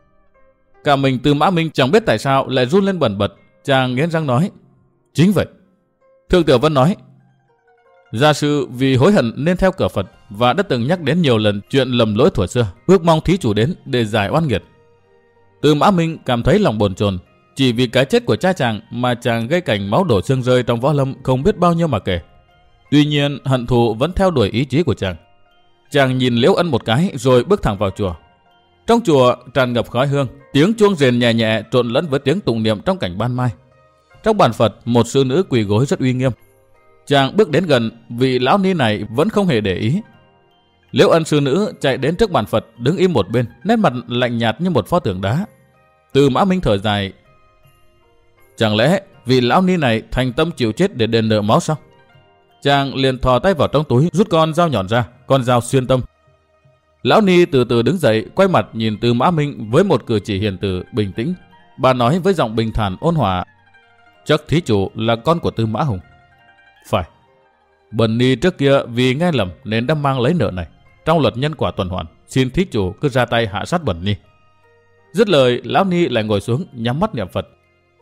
Cả mình Tư Mã Minh chẳng biết tại sao lại run lên bần bật. Chàng nghiến răng nói: Chính vậy. Thượng Tiểu Vân nói: Gia sư vì hối hận nên theo cửa Phật và đã từng nhắc đến nhiều lần chuyện lầm lỗi thuở xưa, ước mong thí chủ đến để giải oan nghiệt. Tư Mã Minh cảm thấy lòng bồn chồn. Chỉ vì cái chết của cha chàng mà chàng gây cảnh máu đổ xương rơi trong võ lâm không biết bao nhiêu mà kể. Tuy nhiên hận thù vẫn theo đuổi ý chí của chàng. Chàng nhìn Liễu Ân một cái rồi bước thẳng vào chùa. Trong chùa tràn ngập khói hương, tiếng chuông rền nhẹ nhẹ trộn lẫn với tiếng tụng niệm trong cảnh ban mai. Trong bàn Phật, một sư nữ quỳ gối rất uy nghiêm. Chàng bước đến gần, vị lão ni này vẫn không hề để ý. Liễu Ân sư nữ chạy đến trước bàn Phật, đứng im một bên, nét mặt lạnh nhạt như một pho tượng đá. Tư Mã Minh thở dài: Chẳng lẽ vị lão ni này thành tâm chịu chết để đền nợ máu sao? Chàng liền thò tay vào trong túi, rút con dao nhọn ra, con dao xuyên tâm. Lão ni từ từ đứng dậy, quay mặt nhìn Tư Mã Minh với một cử chỉ hiền từ bình tĩnh. Bà nói với giọng bình thản ôn hòa: Chắc thí chủ là con của Tư Mã Hùng. Phải. Bần ni trước kia vì nghe lầm nên đã mang lấy nợ này. Trong luật nhân quả tuần hoàn, xin thí chủ cứ ra tay hạ sát bần ni. Dứt lời, lão ni lại ngồi xuống, nhắm mắt niệm Phật.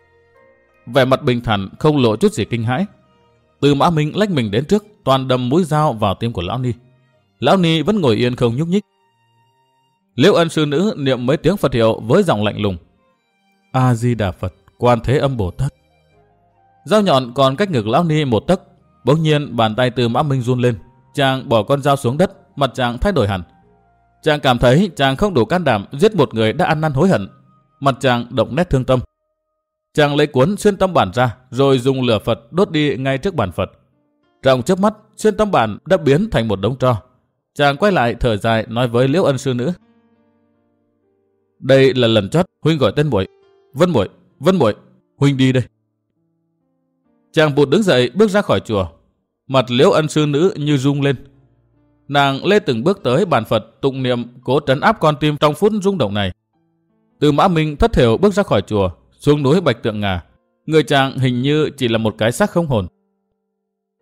Vẻ mặt bình thản, không lộ chút gì kinh hãi. Tư Mã Minh lách mình đến trước, toàn đâm mũi dao vào tim của lão ni. Lão ni vẫn ngồi yên không nhúc nhích. Liễu Ân sư nữ niệm mấy tiếng Phật hiệu với giọng lạnh lùng: A Di Đà Phật, Quan Thế Âm Bồ Tát. Dao nhọn còn cách ngực lão ni một tấc. Bỗng nhiên bàn tay Tư Mã Minh run lên. Chàng bỏ con dao xuống đất, mặt chàng thay đổi hẳn. Chàng cảm thấy chàng không đủ can đảm giết một người đã ăn năn hối hận. Mặt chàng động nét thương tâm. Chàng lấy cuốn xuyên tâm bản ra, rồi dùng lửa Phật đốt đi ngay trước bàn Phật. Trong chớp mắt, xuyên tâm bản đã biến thành một đống tro. Chàng quay lại thở dài nói với Liễu Ân sư nữ: Đây là lần chót huynh gọi tên muội. Vân muội, Vân muội, huynh đi đây. Chàng vụt đứng dậy bước ra khỏi chùa. Mặt Liễu Ân sư nữ như rung lên. Nàng lê từng bước tới bàn Phật tụng niệm, cố trấn áp con tim trong phút rung động này. Tư Mã Minh thất thểu bước ra khỏi chùa, xuống núi Bạch Tượng Ngà. Người chàng hình như chỉ là một cái xác không hồn.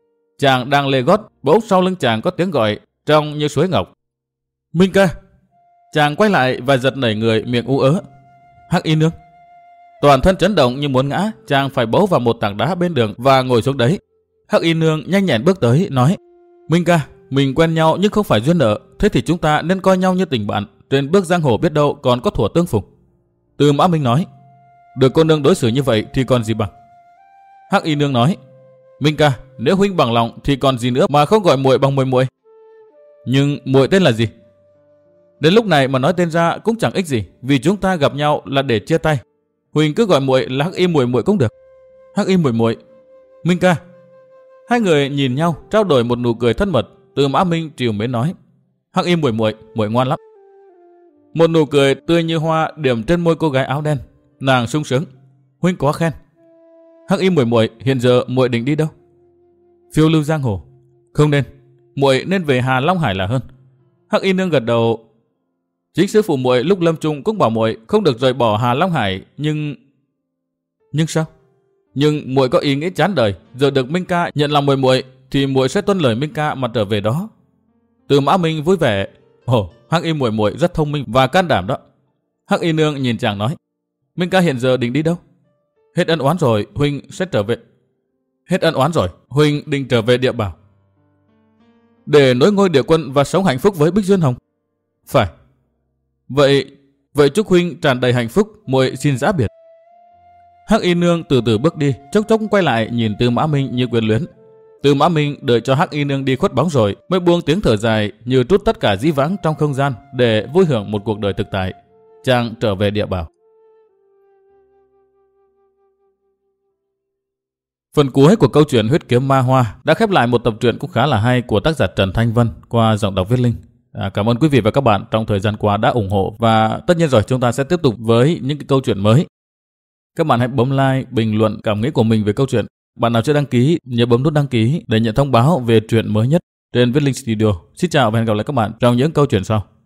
Chàng đang lê gót, bỗng sau lưng chàng có tiếng gọi trong như suối ngọc. Minh ca! Chàng quay lại và giật nảy người, miệng ú ớ. Hắc Y nương! Toàn thân chấn động như muốn ngã, chàng phải bấu vào một tảng đá bên đường và ngồi xuống đấy. Hắc Y nương nhanh nhẹn bước tới, nói: Minh ca, mình quen nhau nhưng không phải duyên nợ, thế thì chúng ta nên coi nhau như tình bạn, trên bước giang hồ biết đâu còn có thuở tương phùng. Tư Mã Minh nói: Được cô nương đối xử như vậy thì còn gì bằng. Hắc Y nương nói: Minh ca, nếu huynh bằng lòng thì còn gì nữa mà không gọi muội bằng muội. Nhưng muội tên là gì? Đến lúc này mà nói tên ra cũng chẳng ích gì, vì chúng ta gặp nhau là để chia tay. Huynh cứ gọi muội là Hắc Y muội cũng được. Hắc Y muội. Minh ca. Hai người nhìn nhau, trao đổi một nụ cười thân mật. Tư Mã Minh trìu mến nói: Hắc Y muội ngoan lắm. Một nụ cười tươi như hoa điểm trên môi cô gái áo đen. Nàng sung sướng: Huynh quá khen. Hắc Y muội, hiện giờ muội định đi đâu? Phiêu lưu giang hồ. Không nên, muội nên về Hà Long Hải là hơn. Hắc Y nương gật đầu. Chính sư phụ muội lúc lâm chung cũng bảo muội không được rời bỏ Hà Long Hải, nhưng sao? Nhưng muội có ý nghĩ chán đời, giờ được Minh ca nhận làm muội thì muội sẽ tuân lời Minh ca mà trở về đó. Tư Mã Minh vui vẻ: Hắc Y muội rất thông minh và can đảm đó. Hắc Y nương nhìn chàng nói: Minh ca hiện giờ định đi đâu? Hết ân oán rồi, huynh sẽ trở về. Hết ân oán rồi, huynh định trở về Địa Bảo để nối ngôi địa quân và sống hạnh phúc với Bích Duyên Hồng. Phải. Vậy chúc huynh tràn đầy hạnh phúc, muội xin giã biệt. Hắc Y nương từ từ bước đi, chốc chốc quay lại nhìn Tư Mã Minh như quyến luyến. Tư Mã Minh đợi cho Hắc Y nương đi khuất bóng rồi mới buông tiếng thở dài, như trút tất cả dĩ vãng trong không gian để vui hưởng một cuộc đời thực tại. Chàng trở về Địa Bảo. Phần cuối của câu chuyện Huyết Kiếm Ma Hoa đã khép lại một tập truyện cũng khá là hay của tác giả Trần Thanh Vân qua giọng đọc Viết Linh. Cảm ơn quý vị và các bạn trong thời gian qua đã ủng hộ, và tất nhiên rồi chúng ta sẽ tiếp tục với những cái câu chuyện mới. Các bạn hãy bấm like, bình luận cảm nghĩ của mình về câu chuyện. Bạn nào chưa đăng ký nhớ bấm nút đăng ký để nhận thông báo về truyện mới nhất trên Viết Linh Studio. Xin chào và hẹn gặp lại các bạn trong những câu chuyện sau.